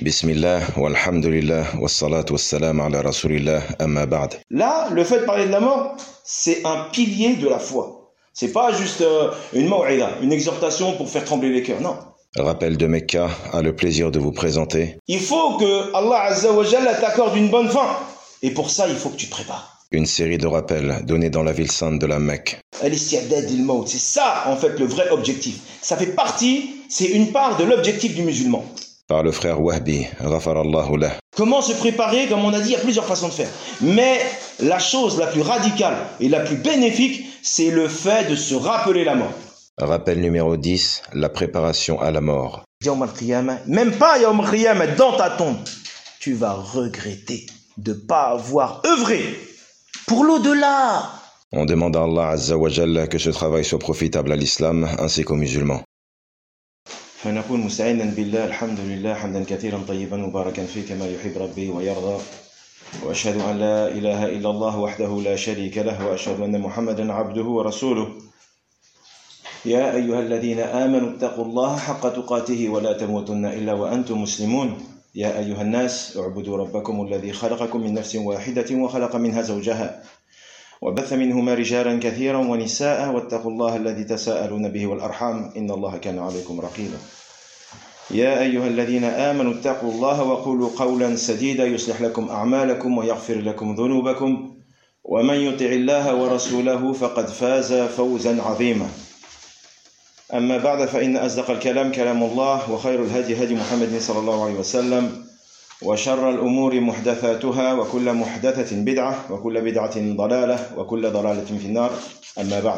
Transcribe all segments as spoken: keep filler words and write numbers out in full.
Bismillah, walhamdulillah, wassalat wassalam ala rasulillah, amma ba'd. Là, le fait de parler de la mort, c'est un pilier de la foi. C'est pas juste euh, une maw'ida, une exhortation pour faire trembler les cœurs, non. Rappel de Mecca a le plaisir de vous présenter. Il faut que Allah Azza wa Jalla t'accorde une bonne fin. Et pour ça, il faut que tu te prépares. Une série de rappels donnés dans la ville sainte de la Mecque. Al-isti'dad il-maut, c'est ça en fait le vrai objectif. Ça fait partie, c'est une part de l'objectif du musulman. Par le frère Wahbi, ghafarallahu lah. Comment se préparer, comme on a dit, il y a plusieurs façons de faire. Mais la chose la plus radicale et la plus bénéfique, c'est le fait de se rappeler la mort. Rappel numéro dix, la préparation à la mort. Yawm al-Qiyamah, même pas Yawm al-Qiyamah, dans ta tombe, tu vas regretter de ne pas avoir œuvré pour l'au-delà. On demande à Allah Azza wa Jalla que ce travail soit profitable à l'islam ainsi qu'aux musulmans. فنكون مستعينا بالله الحمد لله حمدا كثيرا طيبا مباركا فيه كما يحب ربي ويرضى واشهد ان لا اله الا الله وحده لا شريك له واشهد ان محمدا عبده ورسوله يا ايها الذين امنوا اتقوا الله حق تقاته ولا تموتن الا وانتم مسلمون يا ايها الناس اعبدوا ربكم الذي خلقكم من نفس واحده وخلق منها زوجها وبث منهما رجالا كثيرا ونساء واتقوا الله الذي تساءلون به والأرحام إن الله كان عليكم رقيبا يا أيها الذين آمنوا اتقوا الله وقولوا قولا سديدا يصلح لكم أعمالكم ويغفر لكم ذنوبكم ومن يطع الله ورسوله فقد فاز فوزا عظيما أما بعد فإن أصدق الكلام كلام الله وخير الهدي هدي محمد صلى الله عليه وسلم وشر الأمور محدثاتها وكل محدثة بدعة وكل بدعة ضلالة وكل ضلالة في النار أما بعد.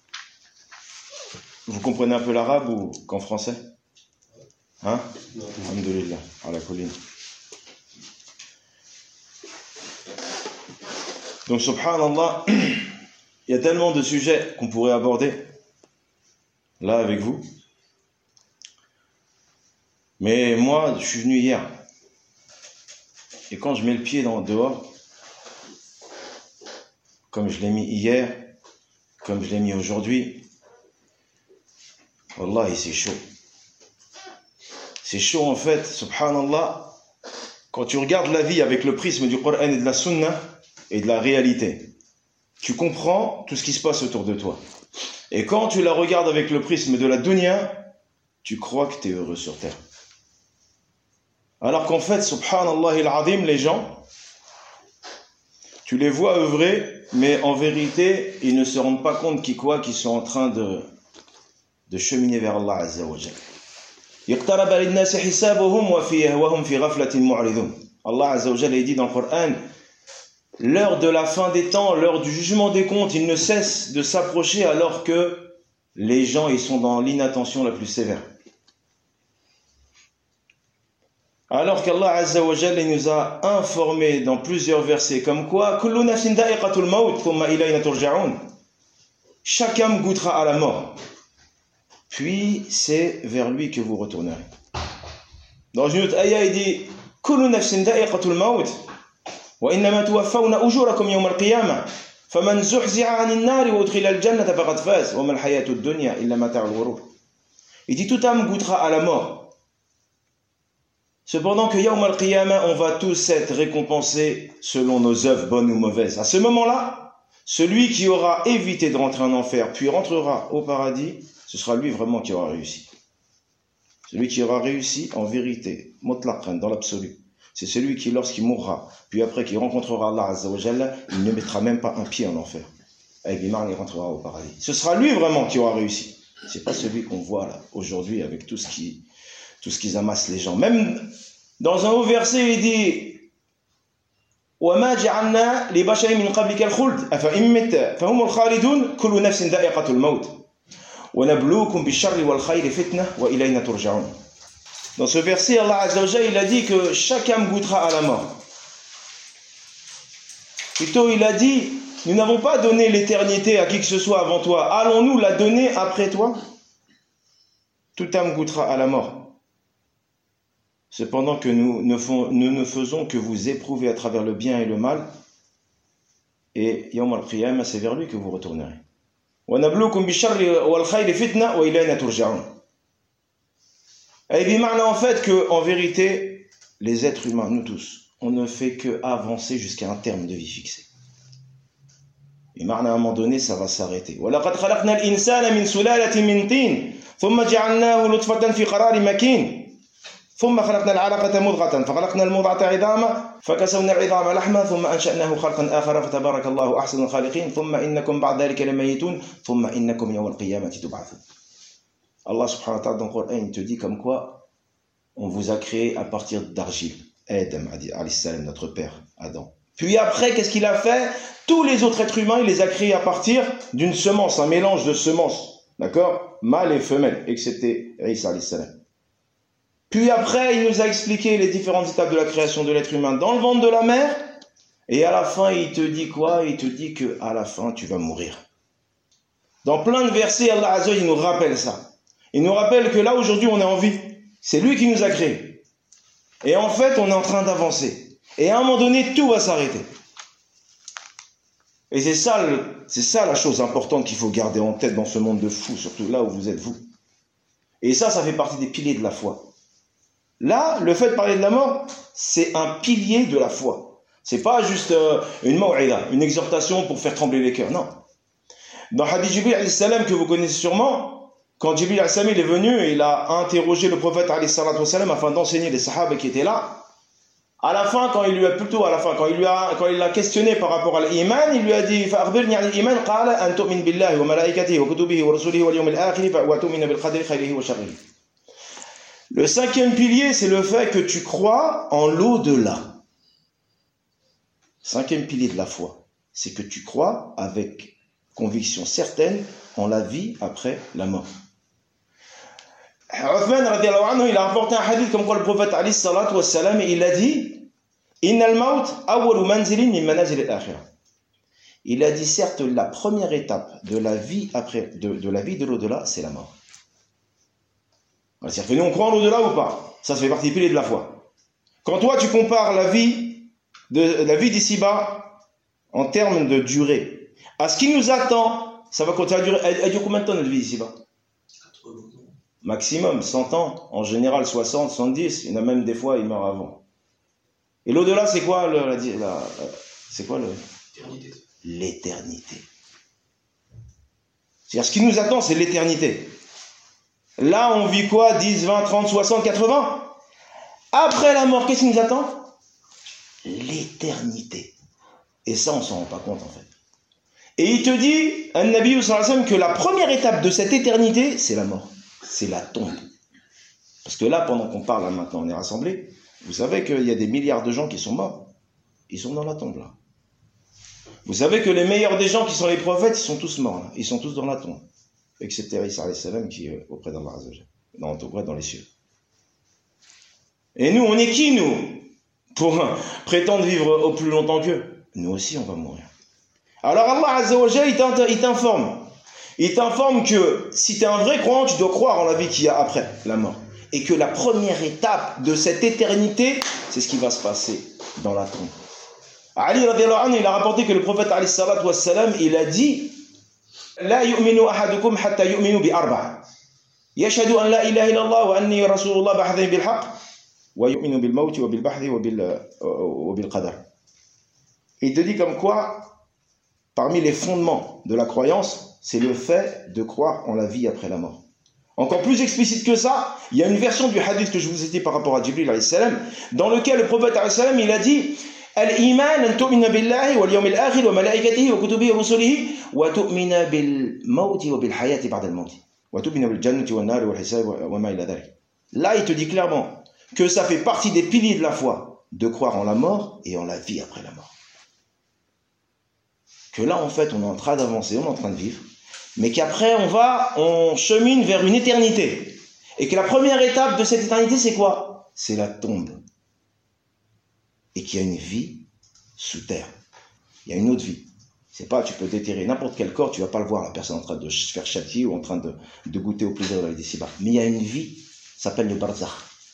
Vous comprenez un peu l'arabe ou qu'en français? Hein? Alhamdulillah, ala kulli. Donc subhanallah, il y a tellement de sujets qu'on pourrait aborder là avec vous. Mais moi, je suis venu hier. Et quand je mets le pied dans dehors, comme je l'ai mis hier, comme je l'ai mis aujourd'hui, wallahi c'est chaud. C'est chaud en fait, subhanallah, quand tu regardes la vie avec le prisme du Coran et de la Sunna et de la réalité, tu comprends tout ce qui se passe autour de toi. Et quand tu la regardes avec le prisme de la dunya, tu crois que tu es heureux sur terre. Alors qu'en fait, subhanallah il-azim, les gens, tu les vois œuvrer, mais en vérité, ils ne se rendent pas compte qu'ils quoi, qu'ils sont en train de, de cheminer vers Allah Azza wa Jalla. Allah Azza wa Jalla dit dans le Coran, l'heure de la fin des temps, l'heure du jugement des comptes, il ne cesse de s'approcher alors que les gens ils sont dans l'inattention la plus sévère. Alors qu'Allah Azza wa Jalla nous a informé dans plusieurs versets comme quoi kullu nafsin da'iqatul maut thumma ilayna turja'un. Chaque âme goûtera à la mort, puis c'est vers lui que vous retournerez. Dans une autre ayah il dit kullu nafsin da'iqatul maut wa innama tuwaffawna ujurakum yawm al-qiyamah faman zuhzi'a 'anil nari wa udkhila al-jannata faqad faz wa ma al-hayatud dunya illa mata'ul ghurur. Il dit toute âme goûtera à la mort. Cependant que Yawm al-Qiyamah, on va tous être récompensés selon nos œuvres bonnes ou mauvaises. À ce moment-là, celui qui aura évité de rentrer en enfer, puis rentrera au paradis, ce sera lui vraiment qui aura réussi. Celui qui aura réussi en vérité, mutlaqan, dans l'absolu. C'est celui qui, lorsqu'il mourra, puis après qu'il rencontrera Allah Azza wa Jalla, il ne mettra même pas un pied en enfer. Avec l'imam, il rentrera au paradis. Ce sera lui vraiment qui aura réussi. C'est pas celui qu'on voit là, aujourd'hui, avec tout ce qui... tout ce qu'ils amassent les gens. Même dans un haut verset, il dit وَمَا جَعَلْنَا لِبَشَرٍ مِنْ قَبْلِكَ الْخُلْدَ أَفَإِنْ مِتَّ فَهُمُ الْخَالِدُونَ كُلُّ نَفْسٍ ذَائِقَةُ الْمَوْتِ وَنَبْلُوكُمْ بِالشَّرِّ وَالْخَيْرِ فِتْنَةً وَإِلَيْنَا تُرْجَعُونَ. Dans ce verset, Allah Azza wa Jalla, il a dit que chaque âme goûtera à la mort. Plutôt, il a dit, nous n'avons pas donné l'éternité à qui que ce soit avant toi. Allons-nous la donner après toi? Toute âme goûtera à la mort. Cependant que nous ne, font, nous ne faisons que vous éprouver à travers le bien et le mal, et Yawm al-Qiyamah, c'est vers lui que vous retournerez. وَنَبْلُوكُمْ بِالشَّرِّ وَالْخَيْرِ فِتْنَةً وَإِلَيْنَا تُرْجَعُونَ. Et il dit en fait qu'en vérité, les êtres humains, nous tous, on ne fait que avancer jusqu'à un terme de vie fixé. Et maintenant, à un moment donné, ça va s'arrêter. وَلَقَدْ خَلَقْنَا الْإِنسَانَ مِنْ سُلَالَةٍ مِنْ طِينٍ ثُمَّ جَعَلْنَاهُ نُطْفَةً فِي قَرَارٍ مَكِينٍ ثم خلقنا العلقة مضغة فخلقنا المضغة عظاما فكسونا العظام لحما ثم أنشأناه خلقا آخر فتبارك الله أحسن الخالقين ثم إنكم بعد ذلك لميتون ثم إنكم يوم القيامة تبعثون. Allah subhanahu wa ta'ala dans le Coran il te dit comme quoi on vous a créé à partir d'argile. Adam alayhi salam, notre père Adam. Puis après qu'est-ce qu'il a fait? Tous les autres êtres humains il les a créés à partir d'une semence, un mélange de semences, d'accord, mâle et femelle, excepté Isa alayhi salam. Puis après, il nous a expliqué les différentes étapes de la création de l'être humain dans le ventre de la mère. Et à la fin, il te dit quoi? Il te dit qu'à la fin, tu vas mourir. Dans plein de versets, Allah Azza wa Jalla, il nous rappelle ça. Il nous rappelle que là, aujourd'hui, on est en vie. C'est lui qui nous a créés. Et en fait, on est en train d'avancer. Et à un moment donné, tout va s'arrêter. Et c'est ça, le, c'est ça la chose importante qu'il faut garder en tête dans ce monde de fous, surtout là où vous êtes vous. Et ça, ça fait partie des piliers de la foi. Là, le fait de parler de la mort, c'est un pilier de la foi. C'est pas juste euh, une maw'ida, une exhortation pour faire trembler les cœurs, non. Dans Hadith Jibril alayhi salam que vous connaissez sûrement, quand Jibril alayhi salam est venu, il a interrogé le prophète alayhi salam afin d'enseigner les sahaba qui étaient là. À la fin, quand il lui a plutôt à la fin, quand il lui a, quand il l'a questionné par rapport à l'iman, il lui a dit fa'akhbirni 'an al-iman qala an tu'min billahi wa malaikatihi wa kutubihi wa rusulihi wal yawmil akhir wa tu'mina bil qadri khayrihi wa sharrihi. Le cinquième pilier, c'est le fait que tu crois en l'au-delà. Cinquième pilier de la foi, c'est que tu crois avec conviction certaine en la vie après la mort. Uthman radiyallahu anhu, il a rapporté un hadith comme quoi le prophète alayhi salatu wa salam, il a dit Innal maut awwalu manzilin min manazil al-akhirah. Il a dit certes la première étape de la vie après de, de la vie de l'au-delà, c'est la mort. C'est-à-dire que nous on croit en l'au-delà ou pas? Ça, ça fait partie des piliers de la foi. Quand toi tu compares la vie de la vie d'ici-bas en termes de durée à ce qui nous attend, ça va continuer à durer. Elle dure combien de temps notre vie ici-bas? Maximum cent ans, en général soixante, soixante-dix, il y en a même des fois, il meurt avant. Et l'au-delà, c'est quoi le, la, la, c'est quoi le l'éternité. L'éternité. C'est-à-dire ce qui nous attend, c'est l'éternité. Là, on vit quoi? dix, vingt, trente, soixante, quatre-vingts. Après la mort, qu'est-ce qui nous attend? L'éternité. Et ça, on ne s'en rend pas compte en fait. Et il te dit, un Nabi sallallahu alayhi wa sallam, que la première étape de cette éternité, c'est la mort. C'est la tombe. Parce que là, pendant qu'on parle, là, maintenant, on est rassemblés, vous savez qu'il y a des milliards de gens qui sont morts. Ils sont dans la tombe, là. Vous savez que les meilleurs des gens qui sont les prophètes, ils sont tous morts, là. Ils sont tous dans la tombe. Excepté Isa alayhi salam qui est auprès d'Allah Azza wa Jalla. Non, auprès dans les cieux. Et nous, on est qui, nous, pour prétendre vivre au plus longtemps qu'eux? Nous aussi, on va mourir. Alors Allah Azza wa Jalla, il t'informe. Il t'informe que si tu es un vrai croyant, tu dois croire en la vie qu'il y a après la mort. Et que la première étape de cette éternité, c'est ce qui va se passer dans la tombe. Ali radiyallahu anhu, il a rapporté que le prophète alayhi salatu wa salam, il a dit La yu'minu ahadukum hatta yu'minu bi arba'a. Yashhadu an la ilaha illallah wa anni rasulullah ba'athani bil haqq wa yu'minu bil mawti wa bil bahthi wa bil wa bil qadar. Il te dit comme quoi parmi les fondements de la croyance, c'est le fait de croire en la vie après la mort. Encore plus explicite que ça, il y a une version du hadith que je vous ai dit par rapport à Jibril alayhi salam, dans lequel le prophète alayhi salam, il a dit Al-iman an tu'mina billahi wal yawmil akhir wa malaikatihi wa kutubihi wa rusulihi wa tu'mina bil mawti wa bil hayati ba'da al mawt wa tu'mina bil jannati wan nar wal hisab wa ma ila dhalik. Là, il te dit clairement que ça fait partie des piliers de la foi de croire en la mort et en la vie après la mort. Que là, en fait, on est en train d'avancer, on est en train de vivre, mais qu'après, on va, on chemine vers une éternité. Et que la première étape de cette éternité, c'est quoi? C'est la tombe. Et qu'il y a une vie sous terre. Il y a une autre vie. C'est pas, tu peux déterrer n'importe quel corps, tu vas pas le voir, la personne en train de se faire châtier ou en train de, de goûter au plaisir de la vie d'ici-bas. Mais il y a une vie, ça s'appelle le barzakh.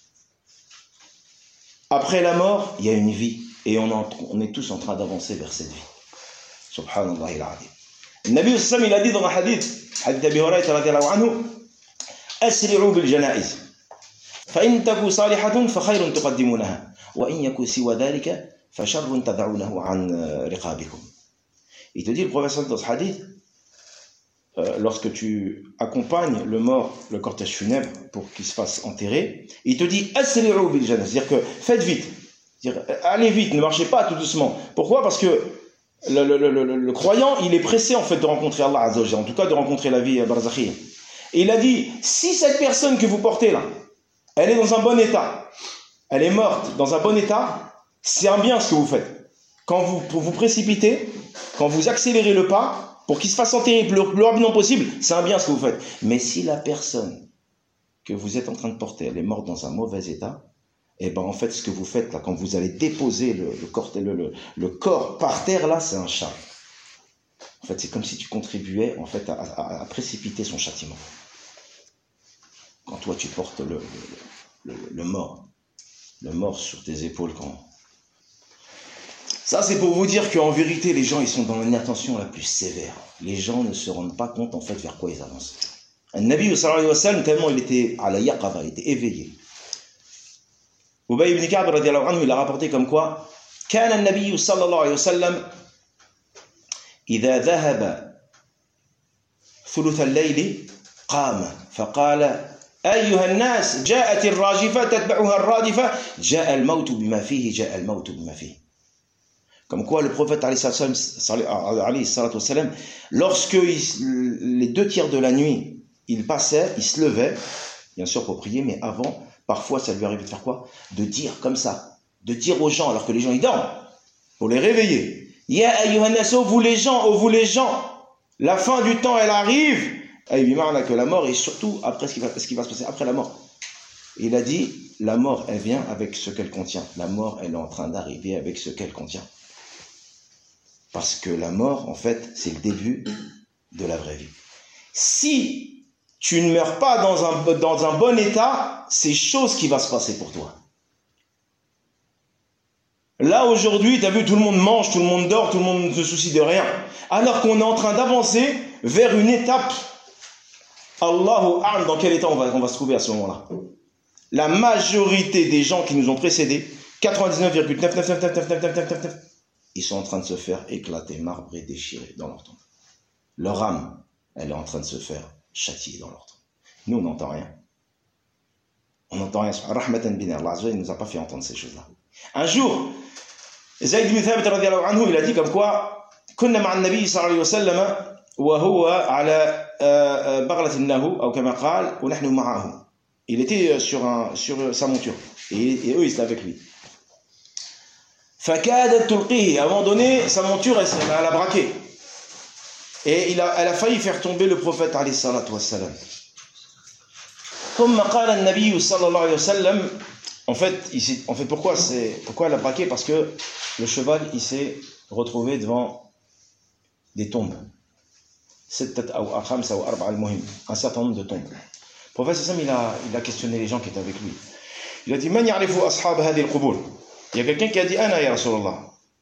Après la mort, il y a une vie. Et on, en, on est tous en train d'avancer vers cette vie. Subhanallah al-Azim. Le Nabi sallallahu alayhi wa sallam, il a dit dans un hadith, hadith d'Abi Hurayrata radiyallahu anhu, Asri'u bil janaiz, فإن تكو صالحة فخير تقدمونها وإن يكو سوى ذلك فشر تدعونه عن رقابكم. Il te dit le prophète dans ce hadith, euh, lorsque tu accompagnes le mort, le cortège funèbre pour qu'il se fasse enterrer, il te dit asri'u bil jannah, c'est-à-dire que faites vite, c'est-à-dire allez vite, ne marchez pas tout doucement. Pourquoi? Parce que le, le, le, le, le croyant, il est pressé en fait de rencontrer Allah Azza wa Jalla, en tout cas de rencontrer la vie barzakhiya. Et il a dit, si cette personne que vous portez là, elle est dans un bon état, elle est morte dans un bon état, c'est un bien ce que vous faites. Quand vous vous précipitez, quand vous accélérez le pas, pour qu'il se fasse enterrer le plus rapidement possible, c'est un bien ce que vous faites. Mais si la personne que vous êtes en train de porter, elle est morte dans un mauvais état, et ben en fait ce que vous faites là, quand vous allez déposer le, le, corps, le, le, le corps par terre là, c'est un chat. En fait, c'est comme si tu contribuais en fait à, à, à précipiter son châtiment. Quand toi tu portes le, le, le, le mort, le mort sur tes épaules. Quand... Ça c'est pour vous dire qu'en vérité les gens ils sont dans l'inattention la plus sévère. Les gens ne se rendent pas compte en fait vers quoi ils avancent. Un Nabi sallallahu alayhi wa sallam, tellement il était à la yaqaba, il était éveillé. Ubay ibn Ka'b radiyallahu anhu, il a rapporté comme quoi كان النبي صلى الله عليه وسلم إذا ذهب ثلث الليل قام فقال أيها الناس جاءت الراجفة تتبعها الرادفة جاء الموت بما فيه جاء الموت بما فيه. Comme quoi le prophète alayhi salatu wassalam, lorsque il, les deux tiers de la nuit il passait, il se levait bien sûr pour prier, mais avant parfois ça lui arrivait de faire quoi? De dire comme ça, de dire aux gens alors que les gens ils dorment, pour les réveiller. Ya ayyuhan nas, oh vous les gens, oh vous les gens, la fin du temps elle arrive. Que la mort et surtout après ce qui, va, ce qui va se passer après la mort. Il a dit, la mort elle vient avec ce qu'elle contient. La mort elle est en train d'arriver avec ce qu'elle contient. Parce que la mort en fait c'est le début de la vraie vie. Si tu ne meurs pas dans un, dans un bon état, c'est chose qui va se passer pour toi. Là aujourd'hui, tu as vu, tout le monde mange, tout le monde dort, tout le monde ne se soucie de rien. Alors qu'on est en train d'avancer vers une étape. Allahu a'lam dans quel état on va, on va se trouver à ce moment-là. La majorité des gens qui nous ont précédés, quatre-vingt-dix-neuf virgule neuf neuf neuf neuf neuf neuf neuf neuf neuf, ils sont en train de se faire éclater, marbrer, déchirer dans leur tombe. Leur âme, elle est en train de se faire châtier dans leur tombe. Nous, on n'entend rien. On n'entend rien. Rahmatan bin Allah, il ne nous a pas fait entendre ces choses-là. Un jour, Zayd ibn Thabit radiyallahu anhu, il a dit comme quoi, كنا مع النبي صلى الله عليه وسلم وهو على بغلة له أو كما قال ونحن معه. Il était sur, un, sur sa monture et, et eux ils étaient avec lui. فكادت تلقيه, à un moment donné sa monture elle, elle a braqué et il a, elle a failli faire tomber le prophète alayhi salatu wassalam. ثم قال النبي صلى الله عليه وسلم, en fait, il, en fait pourquoi, c'est, pourquoi elle a braqué? Parce que le cheval il s'est retrouvé devant des tombes. Un certain nombre de tombes. Le prophète Sam, il a, il a questionné les gens qui étaient avec lui. Il a dit, Man ya'rifu ashab hadi al-qubur. Il y a quelqu'un qui a dit, Ana ya Rasulallah.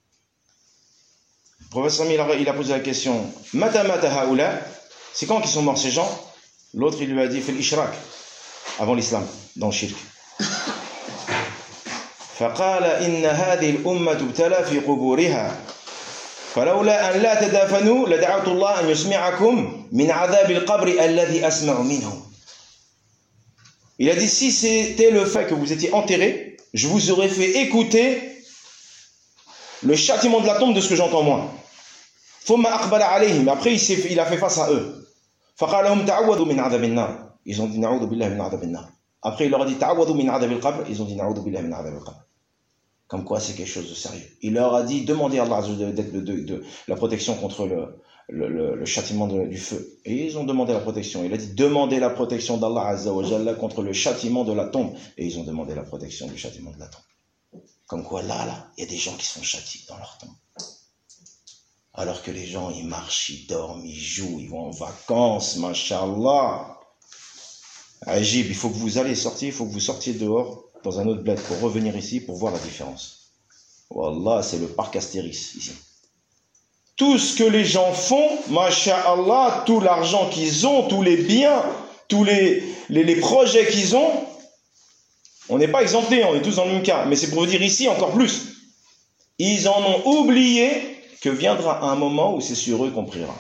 Le prophète Sam, il a, il a posé la question, Mata mata haoula, c'est quand qu'ils sont morts ces gens? L'autre, il lui a dit, Fil ishrak, avant l'islam, dans le shirk. فقال إن هذه الأمة ابتلى في قبورها فلولا أن لا تدافنوا لدعوت الله أن يسمعكم من عذاب القبر الذي أسمع منه. Il a dit, si c'était le fait que vous étiez enterrés, je vous aurais fait écouter le châtiment de la tombe de ce que j'entends moi. ثم أقبل عليهم, après il, il a fait face à eux. فقال لهم تعوذوا من عذاب النار. Ils ont dit نعوذ بالله من عذاب النار. Après il leur a dit تعوذوا من عذاب القبر. Ils ont dit نعوذ بالله من عذاب القبر. Comme quoi c'est quelque chose de sérieux. Il leur a dit, demandez à Allah de, de, de, de, de la protection contre le, le, le, le châtiment de, du feu. Et ils ont demandé la protection. Il a dit, demandez la protection d'Allah Azza wa Jalla contre le châtiment de la tombe. Et ils ont demandé la protection du châtiment de la tombe. Comme quoi là, là, il y a des gens qui sont châtiés dans leur tombe. Alors que les gens, ils marchent, ils dorment, ils jouent, ils vont en vacances, mashallah. Ajib, il faut que vous allez sortir, il faut que vous sortiez dehors dans un autre bled pour revenir ici pour voir la différence. Wallah, c'est le parc Astérix ici. Tout ce que les gens font, masha'Allah, tout l'argent qu'ils ont, tous les biens, tous les, les, les projets qu'ils ont, On n'est pas exemptés, on est tous dans le même cas. Mais c'est pour vous dire ici encore plus. Ils en ont oublié que viendra un moment où c'est sur eux qu'on priera.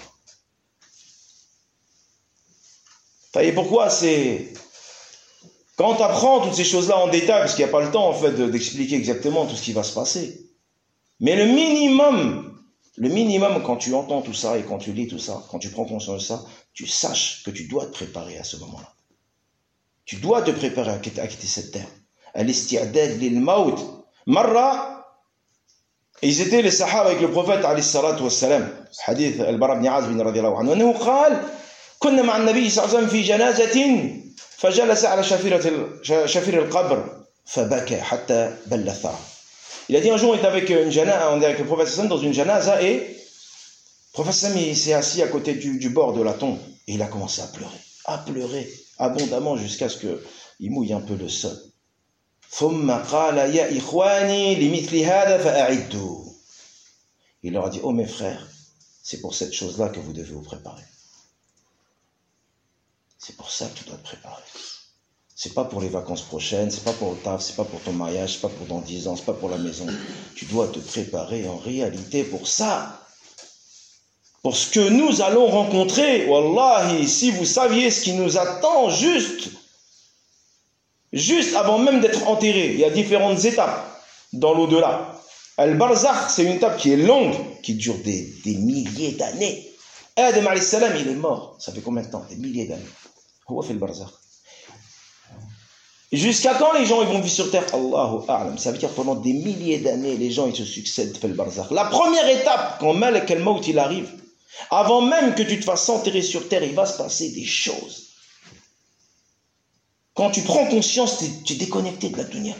Vous voyez pourquoi c'est... Quand tu apprends toutes ces choses-là en détail, parce qu'il n'y a pas le temps en fait d'expliquer exactement tout ce qui va se passer. Mais le minimum, le minimum quand tu entends tout ça et quand tu lis tout ça, quand tu prends conscience de ça, tu saches que tu dois te préparer à ce moment-là. Tu dois te préparer à quitter, à quitter cette terre. Al-isti'dad lil maut. Marra, ils étaient les sahaba avec le prophète alayhi salatu wassalam. Hadith al-Bara ibn Azib radiyallahu anhu. Annahu qala كنا مع النبي صلى الله عليه وسلم في جنازة فجلس على شفيرة شفير القبر فبكى حتى بل الثرى. Il a dit un jour on était avec une janaza, on est avec le prophète sallam dans une janaza et le prophète sallam il s'est assis à côté du, du bord de la tombe et il a commencé à pleurer, à pleurer abondamment jusqu'à ce que il mouille un peu le sol. ثم قال يا إخواني لمثل هذا فأعدوا. Il leur a dit oh mes frères, c'est pour cette chose-là que vous devez vous préparer. C'est pour ça que tu dois te préparer. C'est pas pour les vacances prochaines, c'est pas pour le taf, c'est pas pour ton mariage, c'est pas pour dans dix ans, c'est pas pour la maison. Tu dois te préparer en réalité pour ça. Pour ce que nous allons rencontrer. Wallahi, si vous saviez ce qui nous attend juste, juste avant même d'être enterré, il y a différentes étapes dans l'au-delà. Al-Barzakh, c'est une étape qui est longue, qui dure des, des milliers d'années. Adam alayhi salam, il est mort. Ça fait combien de temps? Des milliers d'années. Jusqu'à quand les gens ils vont vivre sur terre? Allahu a'lam. Ça veut dire pendant des milliers d'années, les gens ils se succèdent fait le barzakh. La première étape, quand Malak al-Maut il arrive, avant même que tu te fasses enterrer sur terre, il va se passer des choses. Quand tu prends conscience, tu es déconnecté de la dunya.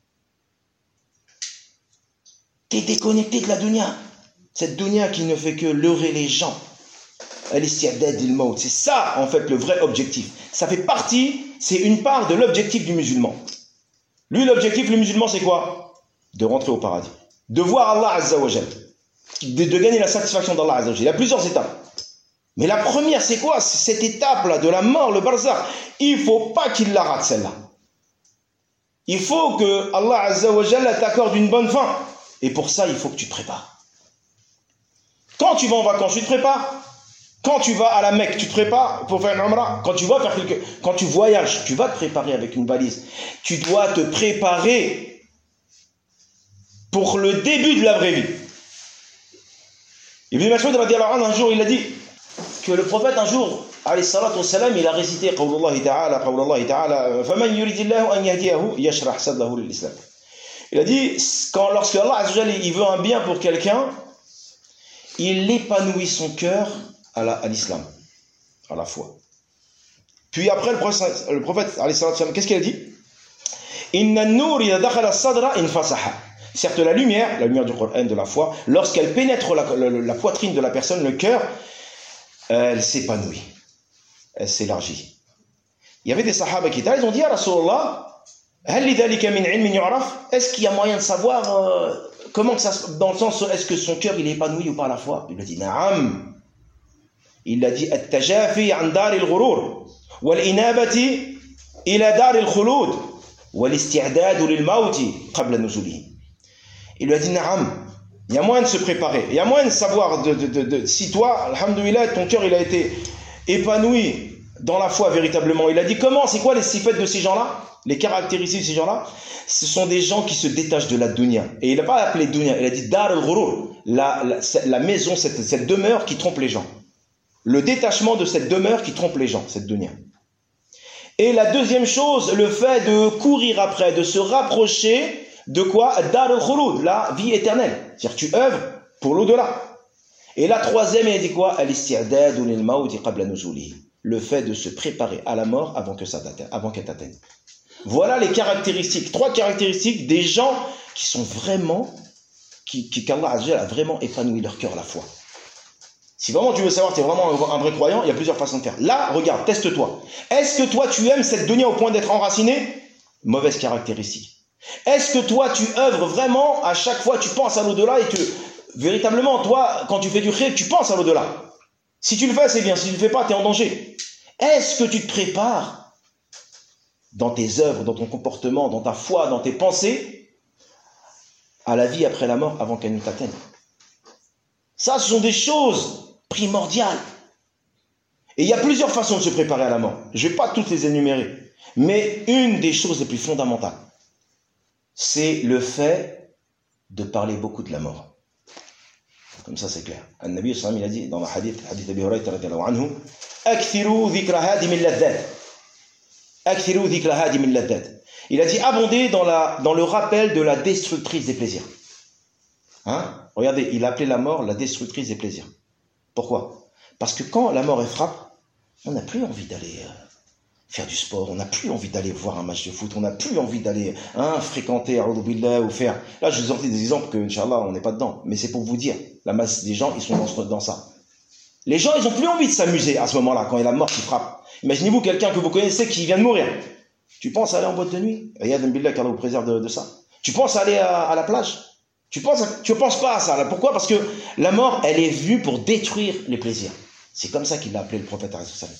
Tu es déconnecté de la dunya. Cette dunya qui ne fait que leurrer les gens. Al-isti'dad lil maut, c'est ça en fait le vrai objectif. Ça fait partie, c'est une part de l'objectif du musulman. Lui l'objectif le musulman c'est quoi? De rentrer au paradis, de voir Allah Azza wa Jal, de, de gagner la satisfaction d'Allah Azza wa Jal. Il y a plusieurs étapes. Mais la première c'est quoi? C'est cette étape là de la mort, le barzakh. Il faut pas qu'il la rate celle-là. Il faut que Allah Azza wa Jal t'accorde une bonne fin. Et pour ça il faut que tu te prépares. Quand tu vas en vacances, tu te prépares. Quand tu vas à la Mecque, tu te prépares pour faire une umrah. Quand tu vas faire quelque... Quand tu voyages, tu vas te préparer avec une valise. Tu dois te préparer pour le début de la vraie vie. Ibn Mas'ud radiyallahu anhu, un jour, il a dit que le prophète, un jour, alayhi salatu wassalam, il a récité qawlullahi ta'ala, qawlullahi ta'ala, faman yuridillahu an yahdiyahu yashrah sadrahu lil islam. Il a dit, quand, lorsque Allah Azza wa Jalla, il veut un bien pour quelqu'un, il épanouit son cœur à l'islam, à, à la foi. Puis après, le prophète, le prophète qu'est-ce qu'il a dit? Inna nur idha dakhala as-sadra infasaha. Certes, la lumière, la lumière du Coran, de la foi, lorsqu'elle pénètre la, la, la poitrine de la personne, le cœur, elle s'épanouit, elle s'élargit. Il y avait des sahaba qui étaient, ils ont dit à Rasulullah, est-ce qu'il y a moyen de savoir euh, comment que ça, dans le sens, est-ce que son cœur il est épanoui ou pas à la fois? Il a dit, na'am. Il a dit التجافي عن دار الغرور والإنابة إلى دار الخلود والاستعداد للموت قبل نزوله. Il lui a dit na'am. Il y a moyen de se préparer. Il y a moyen de savoir de, de, de, de, si toi, alhamdoulilah, ton cœur il a été épanoui dans la foi véritablement. Il a dit comment? C'est quoi les sifat de ces gens-là? Les caractéristiques de ces gens-là? Ce sont des gens qui se détachent de la dunya. Et il n'a pas appelé dunya. Il a dit dar al-ghurur, la, la, la maison, cette, cette demeure qui trompe les gens. Le détachement de cette demeure qui trompe les gens, cette dunya. Et la deuxième chose, le fait de courir après, de se rapprocher de quoi? Dar al-khulud, la vie éternelle. C'est-à-dire tu œuvres pour l'au-delà. Et la troisième, il dit quoi? Al-isti'dad lil maut qabla nuzulihi. Le fait de se préparer à la mort avant que ça t'atteigne, avant qu'elle t'atteigne. Voilà les caractéristiques, trois caractéristiques des gens qui sont vraiment, qui, qui qu'Allah Azza wa Jalla a vraiment épanoui leur cœur à la foi. Si vraiment tu veux savoir que tu es vraiment un vrai croyant, il y a plusieurs façons de faire. Là, regarde, teste-toi. Est-ce que toi tu aimes cette dunya au point d'être enraciné? Mauvaise caractéristique. Est-ce que toi tu œuvres vraiment, à chaque fois tu penses à l'au-delà et que véritablement toi, quand tu fais du khayr, tu penses à l'au-delà? Si tu le fais, c'est bien. Si tu ne le fais pas, tu es en danger. Est-ce que tu te prépares dans tes œuvres, dans ton comportement, dans ta foi, dans tes pensées, à la vie après la mort avant qu'elle ne t'atteigne. Ça, ce sont des choses primordiales. Et il y a plusieurs façons de se préparer à la mort. Je ne vais pas toutes les énumérer. Mais une des choses les plus fondamentales, c'est le fait de parler beaucoup de la mort. Comme ça, c'est clair. An-Nabi sallallahu alayhi wa sallam, il a dit dans le hadith, le hadith d'Abi Hurayra radiyallahu anhu, Akthiru dhikra hadi min laddat. Akthiru dhikra hadi min laddat. Il a dit abonder dans, la, dans le rappel de la destructrice des plaisirs. Hein? Regardez, il a appelé la mort la destructrice des plaisirs. Pourquoi? Parce que quand la mort est frappe, on n'a plus envie d'aller euh, faire du sport, on n'a plus envie d'aller voir un match de foot, on n'a plus envie d'aller hein, fréquenter billah, ou faire... Là, je vous ai sorti des exemples que, Inch'Allah, on n'est pas dedans. Mais c'est pour vous dire, la masse des gens, ils sont dans, dans ça. Les gens, ils n'ont plus envie de s'amuser à ce moment-là, quand il y a la mort qui frappe. Imaginez-vous quelqu'un que vous connaissez qui vient de mourir. Tu penses aller en boîte de nuit? Yad billah, qu'Allah vous préserve de, de ça. Tu penses aller à, à la plage? Tu penses, tu ne penses pas à ça. Là. Pourquoi? Parce que la mort, elle est venue pour détruire les plaisirs. C'est comme ça qu'il l'a appelé le prophète.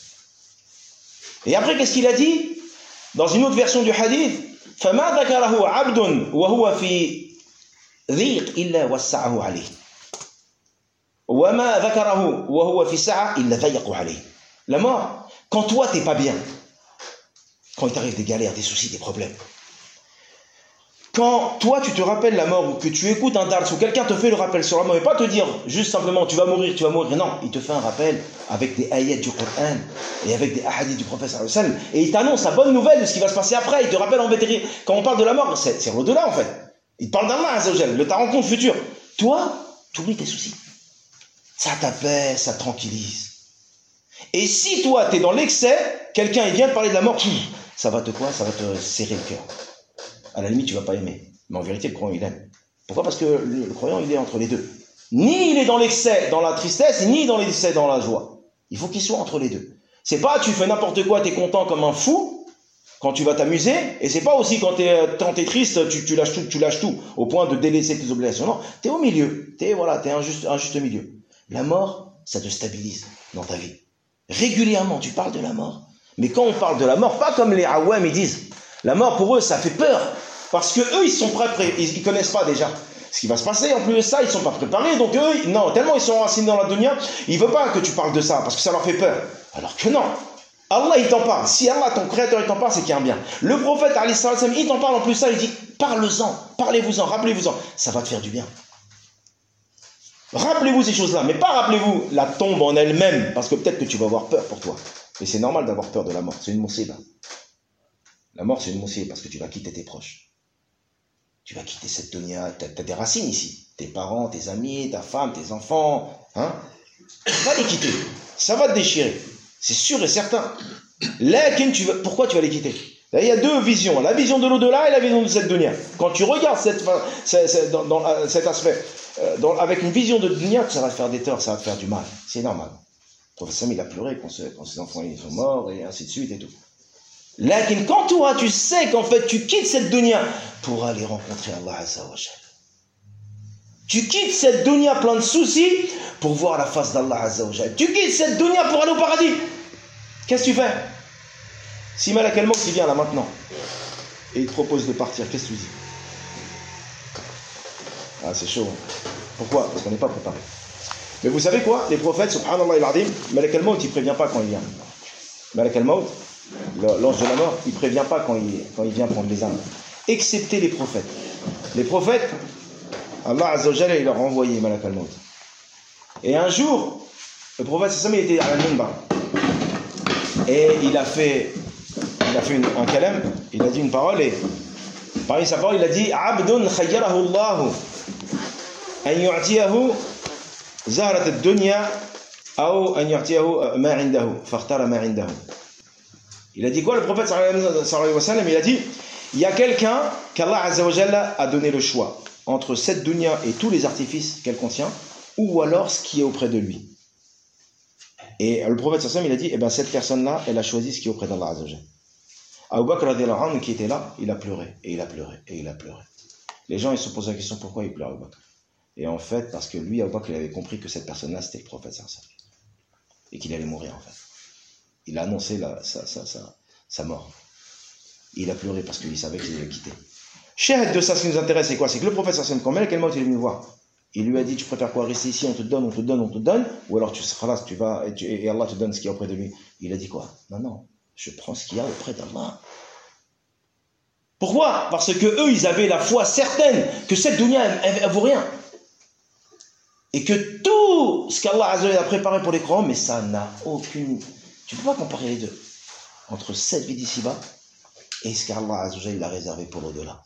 Et après, qu'est-ce qu'il a dit? Dans une autre version du hadith, فَمَا ذَكَرَهُ عَبْدٌ وَهُوَ فِي ضِيقٍ إِلَّا وَسَّعَهُ عَلَيْهِ وَمَا ذَكَرَهُ وَهُوَ فِي سَعَةٍ إِلَّا ضَيَّقَهُ عَلَيْهِ. La mort, quand toi, tu n'es pas bien, quand il t'arrive des galères, des soucis, des problèmes, quand toi tu te rappelles la mort ou que tu écoutes un dars ou quelqu'un te fait le rappel sur la mort et pas te dire juste simplement tu vas mourir, tu vas mourir, non, il te fait un rappel avec des ayats du Coran et avec des hadiths du prophète sallallahu alayhi wa sallam et il t'annonce la bonne nouvelle de ce qui va se passer après, il te rappelle en vétérinaire. Quand on parle de la mort, c'est, c'est au-delà en fait. Il te parle d'Allah azza wa jalla, de ta rencontre future. Toi, tu oublies tes soucis. Ça t'apaise, ça te tranquillise. Et si toi tu es dans l'excès, quelqu'un il vient te parler de la mort, ça va te quoi? Ça va te serrer le cœur. À la limite, tu ne vas pas aimer. Mais en vérité, le croyant, il aime. Pourquoi? Parce que le, le croyant, il est entre les deux. Ni il est dans l'excès, dans la tristesse, ni dans l'excès, dans la joie. Il faut qu'il soit entre les deux. C'est pas tu fais n'importe quoi, tu es content comme un fou, quand tu vas t'amuser, et c'est pas aussi quand tu es, quand t'es triste, tu, tu, lâches tout, tu lâches tout, au point de délaisser tes obligations. Non, tu es au milieu. Tu es voilà, un juste, un juste milieu. La mort, ça te stabilise dans ta vie. Régulièrement, tu parles de la mort. Mais quand on parle de la mort, pas comme les awam, ils disent, la mort pour eux, ça fait peur. Parce que eux, ils sont prêts, ils, ils connaissent pas déjà ce qui va se passer. En plus de ça, ils sont pas préparés. Donc eux, non, tellement ils sont enracinés dans la dunya, ils veulent pas que tu parles de ça parce que ça leur fait peur. Alors que non, Allah il t'en parle. Si Allah, ton créateur, il t'en parle, c'est qu'il y a un bien. Le prophète, alayhi salam, il t'en parle en plus ça, il dit, parle-en, parlez-vous-en, rappelez-vous-en, ça va te faire du bien. Rappelez-vous ces choses-là, mais pas rappelez-vous la tombe en elle-même, parce que peut-être que tu vas avoir peur pour toi. Et c'est normal d'avoir peur de la mort, c'est une moussiba. La mort, c'est une moussiba parce que tu vas quitter tes proches. Tu vas quitter cette dunya, tu as des racines ici. Tes parents, tes amis, ta femme, tes enfants. Hein? Va les quitter. Ça va te déchirer. C'est sûr et certain. Là, tu vas, pourquoi tu vas les quitter? Là, il y a deux visions. La vision de l'au-delà et la vision de cette dunya. Quand tu regardes cette, cette, cette, dans, dans, cet aspect, euh, dans, avec une vision de dunya, ça va te faire des torts, ça va te faire du mal. C'est normal. Le professeur Sam, il a pleuré quand, quand ses enfants ils sont morts et ainsi de suite et tout. Là, quand toi, tu sais qu'en fait, tu quittes cette dunya pour aller rencontrer Allah Azza wa Jalla. Tu quittes cette dunya plein de soucis pour voir la face d'Allah Azza wa Jalla. Tu quittes cette dunya pour aller au paradis. Qu'est-ce que tu fais? Si Malak al-Maut qui vient là maintenant et il te propose de partir, qu'est-ce que tu dis? Ah, c'est chaud. Pourquoi? Parce qu'on n'est pas préparé. Mais vous savez quoi? Les prophètes, subhanallah al-azim, Malak al-Maut, il ne prévient pas quand il vient. Malak al-Maut, l'ange de la mort, il ne prévient pas quand il, quand il vient prendre les âmes. Excepté les prophètes. Les prophètes, Allah Azza wa Jalla, il leur a envoyé Malak al-Maut. Et un jour, le prophète Sassam, il était à la minbar. Et il a fait, il a fait une, un kalam, il a dit une parole, et parmi sa parole, il a dit Abdun khayyarahu Allahu an yu'tiyahu zahrat ad-dunya ou an yu'tiyahu ma 'indahu fakhtara ma 'indahu. Il a dit quoi le prophète sallallahu alayhi wa sallam? Il a dit il y a quelqu'un qu'Allah Azza wa Jalla a donné le choix entre cette dunya et tous les artifices qu'elle contient, ou alors ce qui est auprès de lui. Et le prophète sallallahu alayhi wa sallam, il a dit eh ben cette personne-là, elle a choisi ce qui est auprès d'Allah Azza wa Jalla. Abu Bakr radiyallahu anhu qui était là, il a pleuré, et il a pleuré, et il a pleuré. Les gens ils se posent la question pourquoi il pleure Abu Bakr. Et en fait, parce que lui, Abu Bakr, il avait compris que cette personne-là, c'était le prophète sallallahu alayhi wa sallam. Et qu'il allait mourir en fait. Il a annoncé la, sa, sa, sa, sa mort. Il a pleuré parce qu'il savait qu'il allait le quitter. Shahid de ça, ce qui nous intéresse, c'est quoi? C'est que le prophète sallallahu alayhi wa sallam, quand Malak al-Maut est venu voir, il lui a dit, tu préfères quoi, rester ici, on te donne, on te donne, on te donne, ou alors tu seras là, tu vas, et, tu, et Allah te donne ce qu'il y a auprès de lui. Il a dit quoi? Non, non, je prends ce qu'il y a auprès d'Allah. Pourquoi? Parce que eux, ils avaient la foi certaine que cette dunya, elle, elle vaut rien. Et que tout ce qu'Allah a préparé pour les croyants, mais ça n'a aucune... Tu ne peux pas comparer les deux. Entre cette vie d'ici-bas et ce qu'Allah a réservé pour l'au-delà.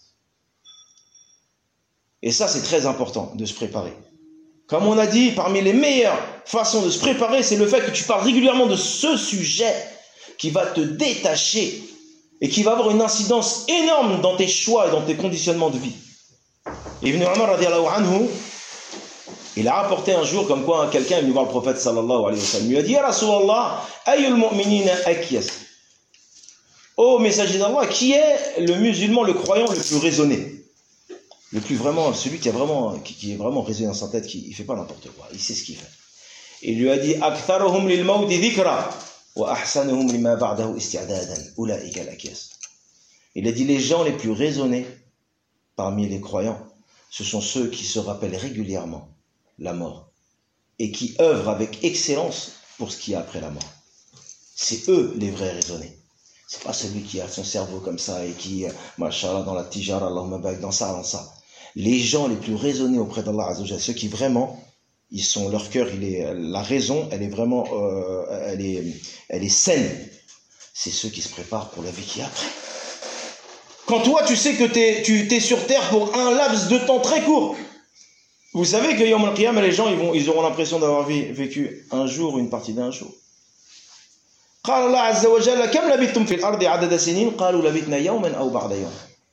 Et ça, c'est très important de se préparer. Comme on a dit, parmi les meilleures façons de se préparer, c'est le fait que tu parles régulièrement de ce sujet qui va te détacher et qui va avoir une incidence énorme dans tes choix et dans tes conditionnements de vie. Ibn Umar radiallahu anhu, il a rapporté un jour comme quoi quelqu'un est venu voir le prophète sallallahu alayhi wa sallam. Il lui a dit, Ya Rasulallah, ayyul mu'minina akyas. Ô messager d'Allah, qui est le musulman, le croyant le plus raisonné? Le plus vraiment, celui qui, a vraiment, qui, qui est vraiment raisonné dans sa tête, qui ne fait pas n'importe quoi, il sait ce qu'il fait. Il lui a dit, Aktharuhum lil mawdi dhikra, wa ahsanuhum lima ba'dahu isti'dadan, ulaika al-akyas. Il a dit, les gens les plus raisonnés parmi les croyants, ce sont ceux qui se rappellent régulièrement la mort et qui œuvrent avec excellence pour ce qu'il y a après la mort. C'est eux les vrais raisonnés. C'est pas celui qui a son cerveau comme ça et qui, machallah, dans la tijara, Allahumma barik, dans ça, dans ça. Les gens les plus raisonnés auprès d'Allah Azzawajal, ceux qui vraiment, ils sont, leur cœur, il est, la raison, elle est vraiment, euh, elle est, elle est saine. C'est ceux qui se préparent pour la vie qui est après. Quand toi, tu sais que t'es, tu es sur terre pour un laps de temps très court. Vous savez que Yawm al-Qiyamah, les gens, ils, vont, ils auront l'impression d'avoir vécu un jour ou une partie d'un jour. قال الله عز وجل كم لبثتم في الأرض عدد سنين قالوا لبثنا يوما أو بعض يوم.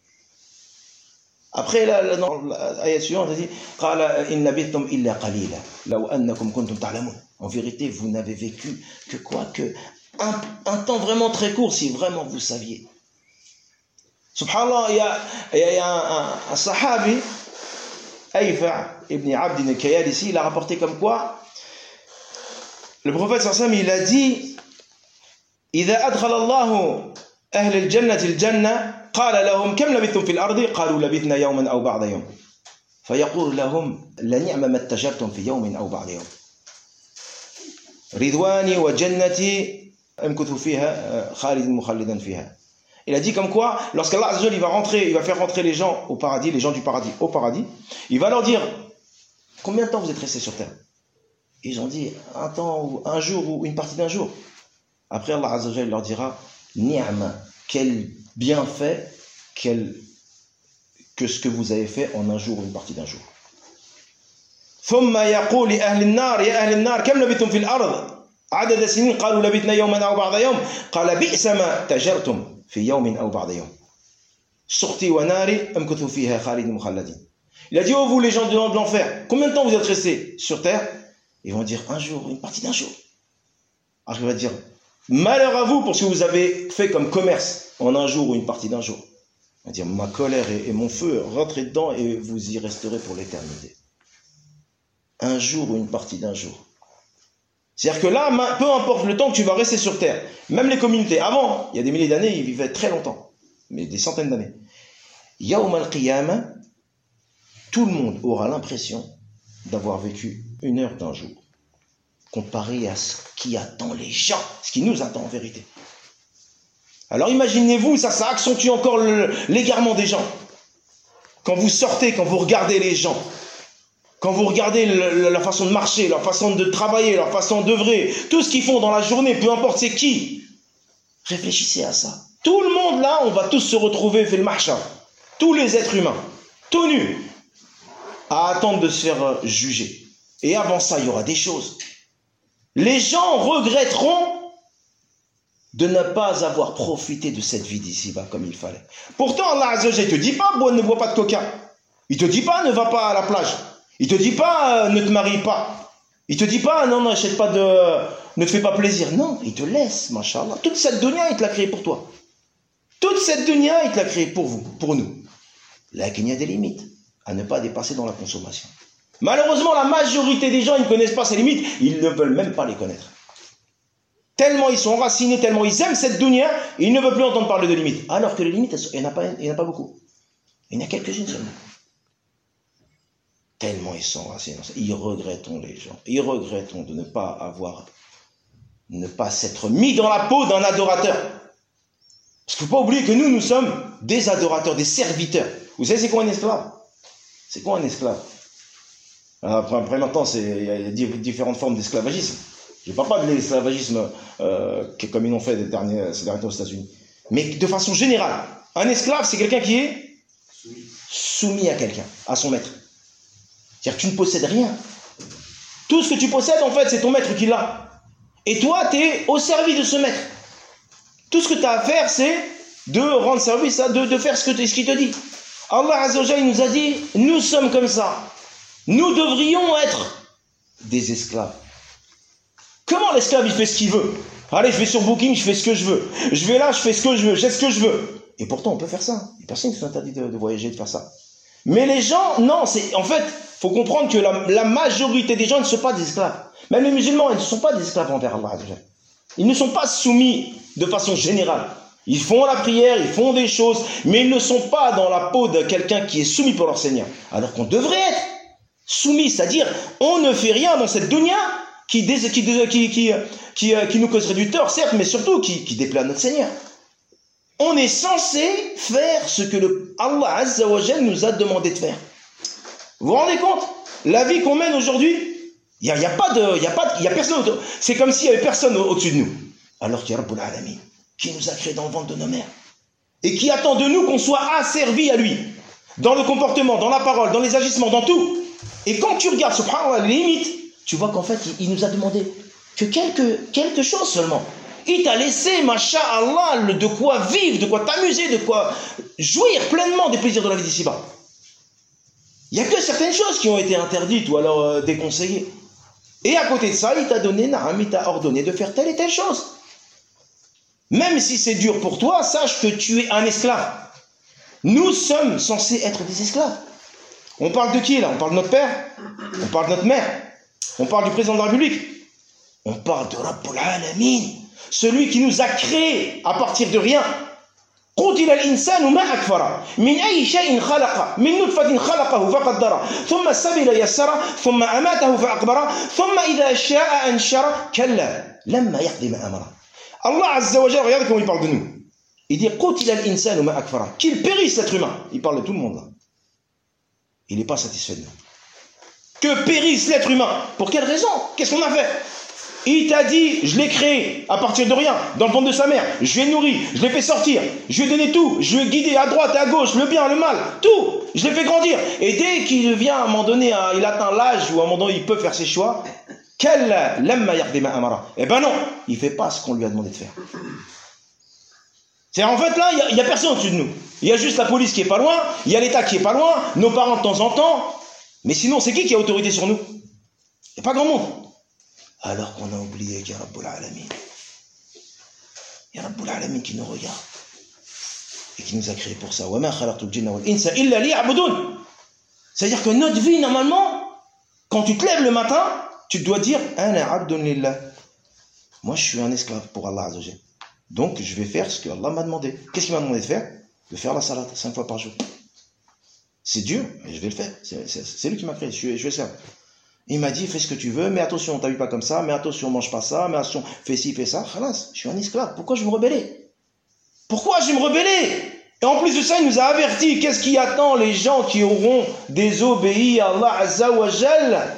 Après l'ayat suivante, il dit قال إن لبثتم إلا قليلا لو أنكم كنتم تعلمون. En vérité, vous n'avez vécu que quoi? Que un, un temps vraiment très court, si vraiment vous saviez. Subhanallah, il y a, il y a un, un, un sahabi, Ayfa ibn Abd al-Kayalisi, il a rapporté comme quoi le prophète sallallahu alayhi wa sallam, il a dit إذا أدخل الله أهل الجنة الجنة قال لهم كم لبثتم في الأرض قالوا لبثنا يوما أو بعض يوم فيقول لهم لنعم ما اتجرتم في يوم أو بعض يوم رضواني وجنتي امكث فيها خالد مخلدا فيها. Il a dit comme quoi, lorsqu'Allah Azza wa Jalla, il va rentrer, il va faire rentrer les gens au paradis, les gens du paradis au paradis, il va leur dire combien de temps vous êtes restés sur terre? Ils ont dit un temps ou un jour ou une partie d'un jour. Après, Allah Azza wa Jalla leur dira Ni'ma, quel bienfait, quel, que ce que vous avez fait en un jour ou une partie d'un jour. ثم يقول لأهل النار يا أهل النار كم لبثتم في الأرض عدد سنين قالوا لبثنا يوما أو بعض يوم قال بئس ما تجرتم في يوم أو بعض يوم سخطي وناري امكثوا فيها خالدين مخلدين. Il a dit oh vous les gens de l'enfer, combien de temps vous êtes restés sur terre? Ils vont dire un jour, une partie d'un jour. Alors il va dire malheur à vous pour ce que vous avez fait comme commerce en un jour ou une partie d'un jour. On va dire ma colère et, et mon feu, rentrez dedans et vous y resterez pour l'éternité. Un jour ou une partie d'un jour. C'est-à-dire que là, peu importe le temps que tu vas rester sur terre, même les communautés, avant, il y a des milliers d'années, ils vivaient très longtemps, mais des centaines d'années. Yawm al-Qiyamah, tout le monde aura l'impression d'avoir vécu une heure d'un jour, comparé à ce qui attend les gens, ce qui nous attend en vérité. Alors imaginez-vous, ça, ça accentue encore le, l'égarement des gens. Quand vous sortez, quand vous regardez les gens, quand vous regardez le, la façon de marcher, leur façon de travailler, leur façon d'œuvrer, tout ce qu'ils font dans la journée, peu importe c'est qui, réfléchissez à ça. Tout le monde là, on va tous se retrouver fait le mahshar. Tous les êtres humains, tout nus, à attendre de se faire juger. Et avant ça, il y aura des choses. Les gens regretteront de ne pas avoir profité de cette vie d'ici-bas comme il fallait. Pourtant, Allah Azza wa Jalla, il te dit pas, bois, ne bois pas de coca. Il te dit pas, ne va pas à la plage. Il te dit pas, ne te marie pas. Il te dit pas, non, n'achète pas de, ne te fais pas plaisir. Non, il te laisse, machallah. Toute cette dunya, il te l'a créée pour toi. Toute cette dunya, il te l'a créée pour vous, pour nous. Là, il y a des limites à ne pas dépasser dans la consommation. Malheureusement, la majorité des gens, ils ne connaissent pas ces limites. Ils ne veulent même pas les connaître. Tellement ils sont enracinés, tellement ils aiment cette dunya, ils ne veulent plus entendre parler de limites. Alors que les limites, il n'y en a pas, il n'y en a pas beaucoup. Il y en a quelques-unes seulement. Tellement ils sont enracinés. Ils regretteront les gens. Ils regretteront de ne pas avoir, ne pas s'être mis dans la peau d'un adorateur. Parce qu'il ne faut pas oublier que nous, nous sommes des adorateurs, des serviteurs. Vous savez c'est quoi un esclave? C'est quoi un esclave? Après, après maintenant, il y a différentes formes d'esclavagisme. Je ne parle pas de l'esclavagisme euh, comme ils l'ont fait ces derniers, ces derniers temps aux États-Unis. Mais de façon générale, un esclave, c'est quelqu'un qui est soumis à quelqu'un, à son maître. C'est-à-dire que tu ne possèdes rien. Tout ce que tu possèdes, en fait, c'est ton maître qui l'a. Et toi, tu es au service de ce maître. Tout ce que tu as à faire, c'est de rendre service, de, de faire ce qu'il ce qu'il te dit. Allah Azza wa Jalla nous a dit, nous sommes comme ça. Nous devrions être des esclaves. Comment l'esclave, il fait ce qu'il veut? Allez, je vais sur Booking, je fais ce que je veux. Je vais là, je fais ce que je veux, j'ai ce que je veux. Et pourtant, on peut faire ça. Il n'y a personne qui s'interdit de, de voyager, de faire ça. Mais les gens, non, c'est en fait, il faut comprendre que la, la majorité des gens ne sont pas des esclaves. Même les musulmans, ils ne sont pas des esclaves envers Allah. Ils ne sont pas soumis de façon générale. Ils font la prière, ils font des choses, mais ils ne sont pas dans la peau de quelqu'un qui est soumis pour leur Seigneur. Alors qu'on devrait être soumis, c'est-à-dire, on ne fait rien dans cette dunya qui, qui, qui, qui, qui, qui nous causerait du tort, certes, mais surtout qui, qui déplaît à notre Seigneur. On est censé faire ce que le Allah Azza wa Jal nous a demandé de faire. Vous vous rendez compte? La vie qu'on mène aujourd'hui, il n'y a, y a pas de, y a pas, y a personne autour. C'est comme s'il n'y avait personne au-dessus de nous. Alors qu'il y a Rabbul Alamin, qui nous a créés dans le ventre de nos mères. Et qui attend de nous qu'on soit asservis à lui. Dans le comportement, dans la parole, dans les agissements, dans tout. Et quand tu regardes, subhanallah, les limites, tu vois qu'en fait, il, il nous a demandé que quelque, quelque chose seulement. Il t'a laissé, masha'Allah, de quoi vivre, de quoi t'amuser, de quoi jouir pleinement des plaisirs de la vie d'ici-bas. Il n'y a que certaines choses qui ont été interdites ou alors euh, déconseillées. Et à côté de ça, il t'a donné, naam, il t'a ordonné de faire telle et telle chose. Même si c'est dur pour toi, sache que tu es un esclave. Nous sommes censés être des esclaves. On parle de qui là? On parle de notre père? On parle de notre mère? On parle du président de la République? On parle de Rabbul Alamin, celui qui nous a créés à partir de rien. قتل الإنسان ما أكفره من أي شيء خلقه من نطفة خلقه فقدره ثم السبيل يسره ثم أماته فأقبره ثم إذا شاء أنشره كلا لما يقضي ما أمره. Allah Azza wa Jalla, regardez comment il parle de nous. Il dit قتل الإنسان ما أكفره, qu'il périsse l'être humain. Il parle de tout le monde là. Il n'est pas satisfait de nous. Que périsse l'être humain. Pour quelle raison? Qu'est-ce qu'on a fait? Il t'a dit, je l'ai créé à partir de rien, dans le ventre de sa mère, je l'ai nourri, je l'ai fait sortir, je lui ai donné tout, je lui ai guidé à droite, à gauche, le bien, le mal, tout, je l'ai fait grandir. Et dès qu'il vient à un moment donné, il atteint l'âge où à un moment donné il peut faire ses choix, quel lamma yaqdima amara. Eh ben non, il ne fait pas ce qu'on lui a demandé de faire. C'est en fait là, il n'y a, a personne au-dessus de nous. Il y a juste la police qui est pas loin, il y a l'État qui est pas loin, nos parents de temps en temps, mais sinon c'est qui qui a autorité sur nous? Il n'y a pas grand monde. Alors qu'on a oublié qu'il y a Rabbul Alamin. Il y a Rabbul Alamin qui nous regarde et qui nous a créés pour ça. C'est-à-dire que notre vie, normalement, quand tu te lèves le matin, tu dois dire Ana abdun lillah. Moi, je suis un esclave pour Allah Azza wa Jalla. Donc, je vais faire ce que Allah m'a demandé. Qu'est-ce qu'il m'a demandé de faire? De faire la salat cinq fois par jour. C'est dur, mais je vais le faire. C'est lui qui m'a créé. Je suis, je vais le faire. Il m'a dit, fais ce que tu veux, mais attention, t'habilles pas comme ça, mais attention, mange pas ça, mais attention, fais ci, fais ça. Khalas, je suis un esclave. Pourquoi je vais me rebeller? Pourquoi je vais me rebeller? Et en plus de ça, il nous a averti. Qu'est-ce qui attend les gens qui auront désobéi à Allah Azza wa Jal?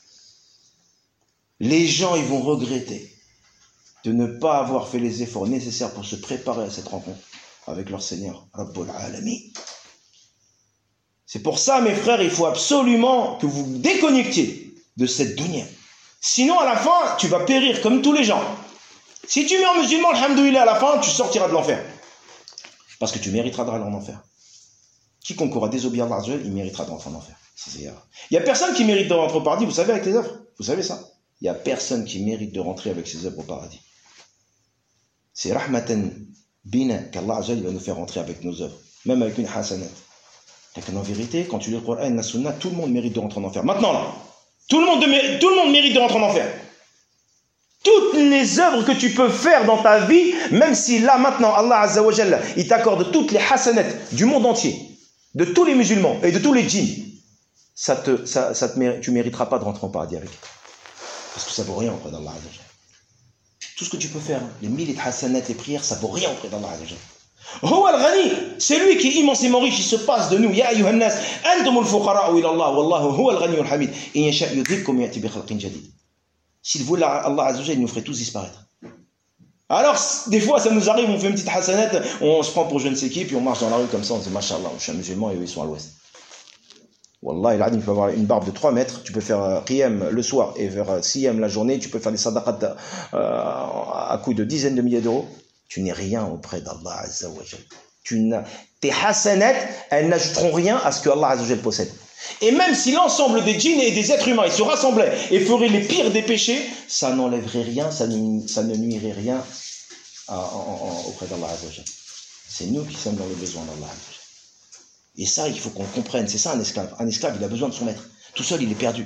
Les gens, ils vont regretter de ne pas avoir fait les efforts nécessaires pour se préparer à cette rencontre avec leur Seigneur, Rabbul Alamin. C'est pour ça, mes frères, il faut absolument que vous vous déconnectiez de cette dunya. Sinon, à la fin, tu vas périr comme tous les gens. Si tu meurs musulman, alhamdoulilah, à la fin, tu sortiras de l'enfer. Parce que tu mériteras de rentrer en enfer. Quiconque aura désobéi à Allah, il méritera de rentrer en enfer. Il n'y a personne qui mérite de rentrer au paradis, vous savez, avec les œuvres. Vous savez ça? Il n'y a personne qui mérite de rentrer avec ses œuvres au paradis. C'est rahmatan bina qu'Allah va nous faire rentrer avec nos œuvres. Même avec une hasanat. En vérité, quand tu lis le Coran et la Sunna, tout le monde mérite de rentrer en enfer. Maintenant, là, tout le monde, de, tout le monde mérite de rentrer en enfer. Toutes les œuvres que tu peux faire dans ta vie, même si là maintenant Allah Azza wa Jalla, il t'accorde toutes les hasanat du monde entier, de tous les musulmans et de tous les djinns, ça te, ça, ça te mérite, tu ne mériteras pas de rentrer en paradis avec. Parce que ça ne vaut rien auprès d'Allah Azza wa Jalla. Tout ce que tu peux faire, les milliers de hasanat, les prières, ça ne vaut rien auprès d'Allah Azza wa Jalla. Huwa al-Ghani, c'est lui qui est immensément riche, il se passe de nous. Ya ayyuhan nas, antum al-fuqara'u ila Allah, wallahu huwa al-Ghani al-Hamid. In yasha' yudhibkum ya'ti bi khalqin jadid. S'il voulait, Allah Azza wa Jalla, il nous ferait tous disparaître. Alors, des fois, ça nous arrive, on fait une petite hasanat, on se prend pour je ne sais qui, puis on marche dans la rue comme ça, on se dit, Masha'Allah, je suis un musulman et eux, ils sont à l'ouest. Wallah, il a dit, tu peux avoir une barbe de trois mètres, tu peux faire qiyam le soir et vers siyam la journée, tu peux faire des sadaqat euh, à coût de dizaines de milliers d'euros. Tu n'es rien auprès d'Allah Azza wa Jalla. Tu n'as, tes hasanat, elles n'ajouteront rien à ce que Allah Azza wa Jalla possède. Et même si l'ensemble des djinns et des êtres humains ils se rassemblaient et feraient les pires des péchés, ça n'enlèverait rien, ça ne, ça ne nuirait rien à, à, à, auprès d'Allah Azza wa Jalla. C'est nous qui sommes dans le besoin d'Allah Azza wa Jalla. Et ça, il faut qu'on comprenne. C'est ça un esclave. Un esclave, il a besoin de son maître. Tout seul, il est perdu.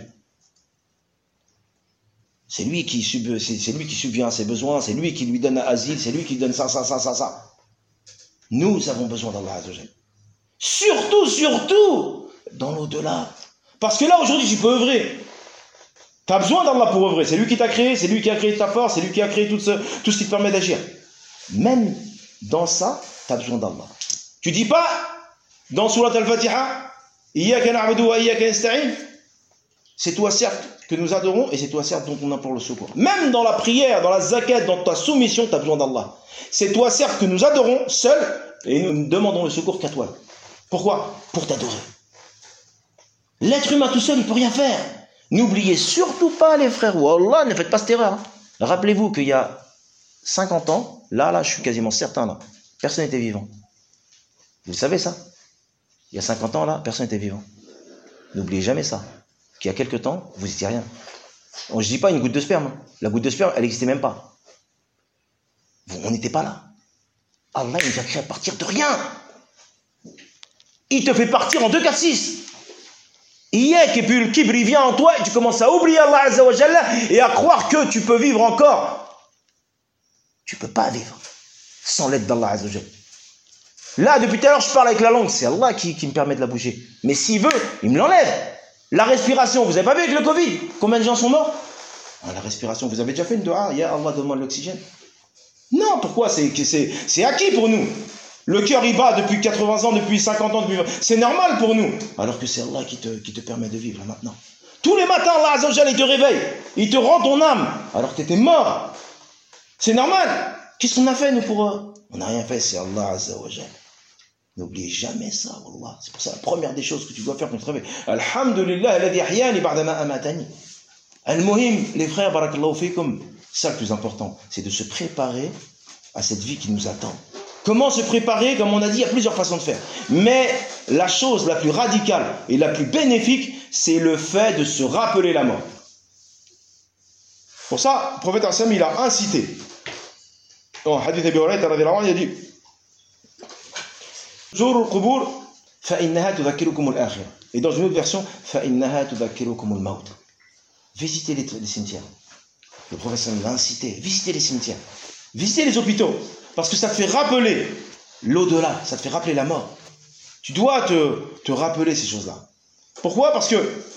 C'est lui qui sub, c'est, c'est lui qui subvient à ses besoins, c'est lui qui lui donne asile, c'est lui qui lui donne ça, ça, ça, ça, ça. Nous avons besoin d'Allah Azza wa Jalla. Surtout, surtout, dans l'au-delà. Parce que là, aujourd'hui, tu peux œuvrer. Tu as besoin d'Allah pour œuvrer. C'est lui qui t'a créé, c'est lui qui a créé ta force, c'est lui qui a créé tout ce, tout ce qui te permet d'agir. Même dans ça, tu as besoin d'Allah. Tu dis pas, dans Surat Al-Fatiha, Iyyaka na'budu wa iyyaka nasta'in, c'est toi certes que nous adorons et c'est toi certes dont on implore le secours. Même dans la prière, dans la zakat, dans ta soumission, tu as besoin d'Allah. C'est toi certes que nous adorons seul et nous ne demandons le secours qu'à toi. Pourquoi? Pour t'adorer. L'être humain tout seul, il ne peut rien faire. N'oubliez surtout pas, les frères, Wallah, ne faites pas cette erreur. Rappelez-vous qu'il y a cinquante ans, là, là, je suis quasiment certain, là, personne n'était vivant. Vous savez ça? Il y a cinquante ans, là, personne n'était vivant. N'oubliez jamais ça. Qu'il y a quelques temps, vous n'étiez rien. Je ne dis pas une goutte de sperme. La goutte de sperme, elle n'existait même pas. On n'était pas là. Allah, il nous a créé à partir de rien. Il te fait partir en deux quatre six. Hier, et puis le kibr, il vient en toi et tu commences à oublier Allah Azza wa Jalla et à croire que tu peux vivre encore. Tu ne peux pas vivre sans l'aide d'Allah Azza wa Jalla. Là, depuis tout à l'heure, je parle avec la langue. C'est Allah qui, qui me permet de la bouger. Mais s'il veut, il me l'enlève. La respiration, vous n'avez pas vu avec le Covid? Combien de gens sont morts? Ah, la respiration, vous avez déjà fait une dua? Ya Allah, donne-moi de l'oxygène. Non, pourquoi? C'est, c'est, c'est acquis pour nous. Le cœur il bat depuis quatre-vingts ans, depuis cinquante ans, depuis... c'est normal pour nous. Alors que c'est Allah qui te, qui te permet de vivre là maintenant. Tous les matins, Allah Azza wa Jalla, il te réveille. Il te rend ton âme. Alors que tu étais mort. C'est normal. Qu'est-ce qu'on a fait nous pour eux? On n'a rien fait, c'est Allah Azza wa Jalla. N'oubliez jamais ça, Wallah. C'est pour ça la première des choses que tu dois faire quand tu te réveilles. Alhamdulillah, alladhi ahyani ba'da ma amatani. Al-muhim, les frères, barakallahu fikum, ça le plus important, c'est de se préparer à cette vie qui nous attend. Comment se préparer? Comme on a dit, il y a plusieurs façons de faire. Mais la chose la plus radicale et la plus bénéfique, c'est le fait de se rappeler la mort. Pour ça, le prophète Assam, il a incité. Dans le hadith Abi Hurayrata, il a dit Zuru al-qubur fa innaha tudhakkirukum al-akhirah. Et dans une autre version, fa innaha tudhakkirukum al-maut. Visitez les, les cimetières. Le prophète Assam l'a incité. Visitez les cimetières. Visitez les hôpitaux. Parce que ça te fait rappeler l'au-delà, ça te fait rappeler la mort. Tu dois te, te rappeler ces choses-là. Pourquoi? Parce que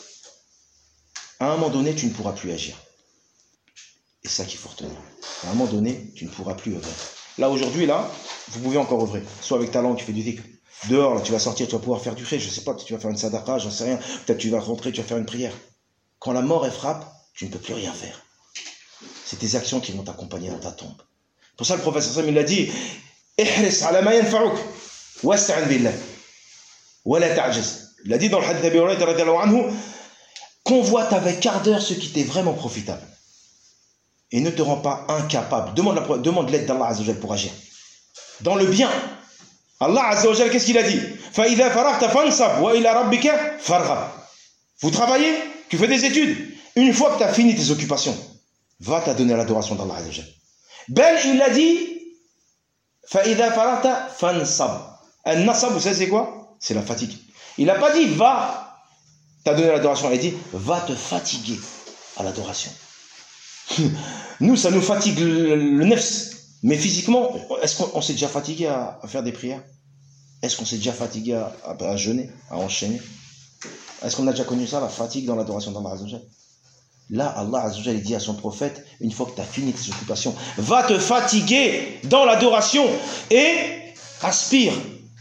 à un moment donné, tu ne pourras plus agir. Et c'est ça qu'il faut retenir. À un moment donné, tu ne pourras plus œuvrer. Là, aujourd'hui, là, vous pouvez encore œuvrer. Soit avec ta langue, tu fais du dhikr. Dehors, là, tu vas sortir, tu vas pouvoir faire du khayr. Je ne sais pas, peut-être tu vas faire une sadaqa, j'en sais rien. Peut-être tu vas rentrer, tu vas faire une prière. Quand la mort, elle frappe, tu ne peux plus rien faire. C'est tes actions qui vont t'accompagner dans ta tombe. Pour ça, le professeur Sam, il a dit Ihris ala ma yanfa'uk wasta'in billah wa la ta'jaz. Il a dit dans le hadith d'Abi Hurayrata radhiyallahu anhu convoite avec ardeur ce qui t'est vraiment profitable et ne te rends pas incapable. Demande, la, demande l'aide d'Allah Azza wa Jalla pour agir. Dans le bien, Allah Azza wa Jalla, qu'est-ce qu'il a dit Fa idha faraghta fansab wa ila rabbika farghab. Vous travaillez, tu fais des études. Une fois que tu as fini tes occupations, va t'adonner à l'adoration d'Allah Azza wa Jalla. Ben, il a dit Fa'idha farata fansab. Un nasab, vous savez c'est quoi? C'est la fatigue. Il n'a pas dit va t'adonner à l'adoration, il a dit va te fatiguer à l'adoration. Nous, ça nous fatigue le, le nefs. Mais physiquement, est-ce qu'on s'est déjà fatigué à, à faire des prières? Est-ce qu'on s'est déjà fatigué à, à, à jeûner, à enchaîner? Est-ce qu'on a déjà connu ça, la fatigue dans l'adoration d'Allah Azza wa Jal? Là, Allah Azza wa Jal dit à son prophète, une fois que tu as fini tes occupations, va te fatiguer dans l'adoration et aspire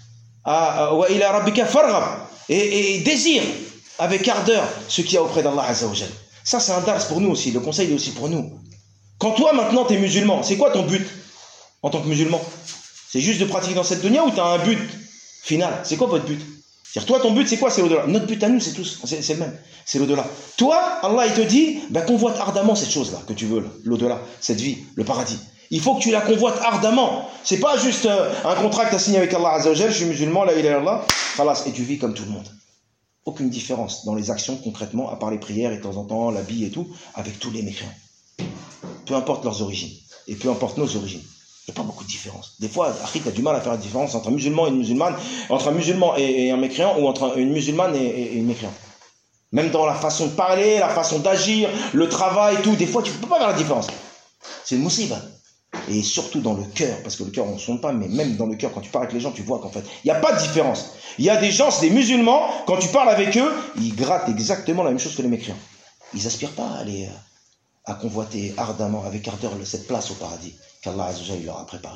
à wa ila rabbika farghab et, et désire avec ardeur ce qu'il y a auprès d'Allah Azza wa Jal. Ça, c'est un dars pour nous aussi. Le conseil est aussi pour nous. Quand toi, maintenant, tu es musulman, c'est quoi ton but en tant que musulman? C'est juste de pratiquer dans cette dunya ou tu as un but final? C'est quoi votre but? C'est-à-dire, toi, ton but, c'est quoi? C'est l'au-delà. Notre but à nous, c'est tous, c'est le même. C'est l'au-delà. Toi, Allah, il te dit, ben, convoite ardemment cette chose-là que tu veux, l'au-delà, cette vie, le paradis. Il faut que tu la convoites ardemment. C'est pas juste euh, un contrat que tu as signé avec Allah Azza wa Jal, je suis musulman, la ilaha illallah, khalas, et tu vis comme tout le monde. Aucune différence dans les actions concrètement, à part les prières et de temps en temps, l'habit et tout, avec tous les mécréants. Peu importe leurs origines, et peu importe nos origines. Il n'y a pas beaucoup de différence. Des fois, tu as du mal à faire la différence entre un musulman et une musulmane, entre un musulman et, et un mécréant, ou entre une musulmane et, et, et une mécréant. Même dans la façon de parler, la façon d'agir, le travail, tout, des fois, tu ne peux pas faire la différence. C'est une musiba. Et surtout dans le cœur, parce que le cœur, on ne sonde pas, mais même dans le cœur, quand tu parles avec les gens, tu vois qu'en fait, il n'y a pas de différence. Il y a des gens, c'est des musulmans, quand tu parles avec eux, ils grattent exactement la même chose que les mécréants. Ils n'aspirent pas à aller à convoiter ardemment, avec ardeur, cette place au paradis qu'Allah Azza wa Jalla leur a préparé.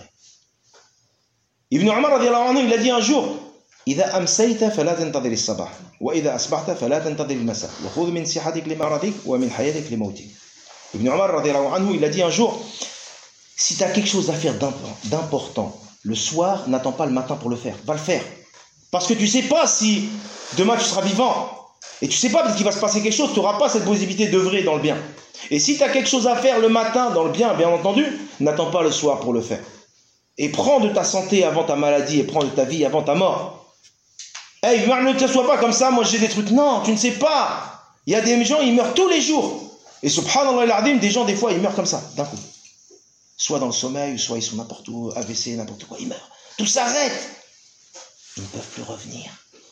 Ibn Umar radiyallahu anhu, il a dit un jour, إذا أمسيت فلا تنتظر الصباح وإذا أصبحت فلا تنتظر المساء وخذ من صحتك لمرضك ومن حياتك لموتك. Ibn Umar radiyallahu anhu, il a dit un jour, si tu as quelque chose à faire d'important, le soir, n'attends pas le matin pour le faire, va le faire. Parce que tu ne sais pas si demain tu seras vivant. Et tu ne sais pas parce qu'il va se passer quelque chose, tu n'auras pas cette possibilité d'œuvrer dans le bien. Et si tu as quelque chose à faire le matin dans le bien, bien entendu, n'attends pas le soir pour le faire. Et prends de ta santé avant ta maladie et prends de ta vie avant ta mort. Hey, ne t'assois pas comme ça, moi j'ai des trucs. Non, tu ne sais pas. Il y a des gens, ils meurent tous les jours. Et subhanallah al-azim, des gens, des fois, ils meurent comme ça, d'un coup. Soit dans le sommeil, soit ils sont n'importe où, A V C, n'importe quoi, ils meurent. Tout s'arrête. Ils ne peuvent plus revenir.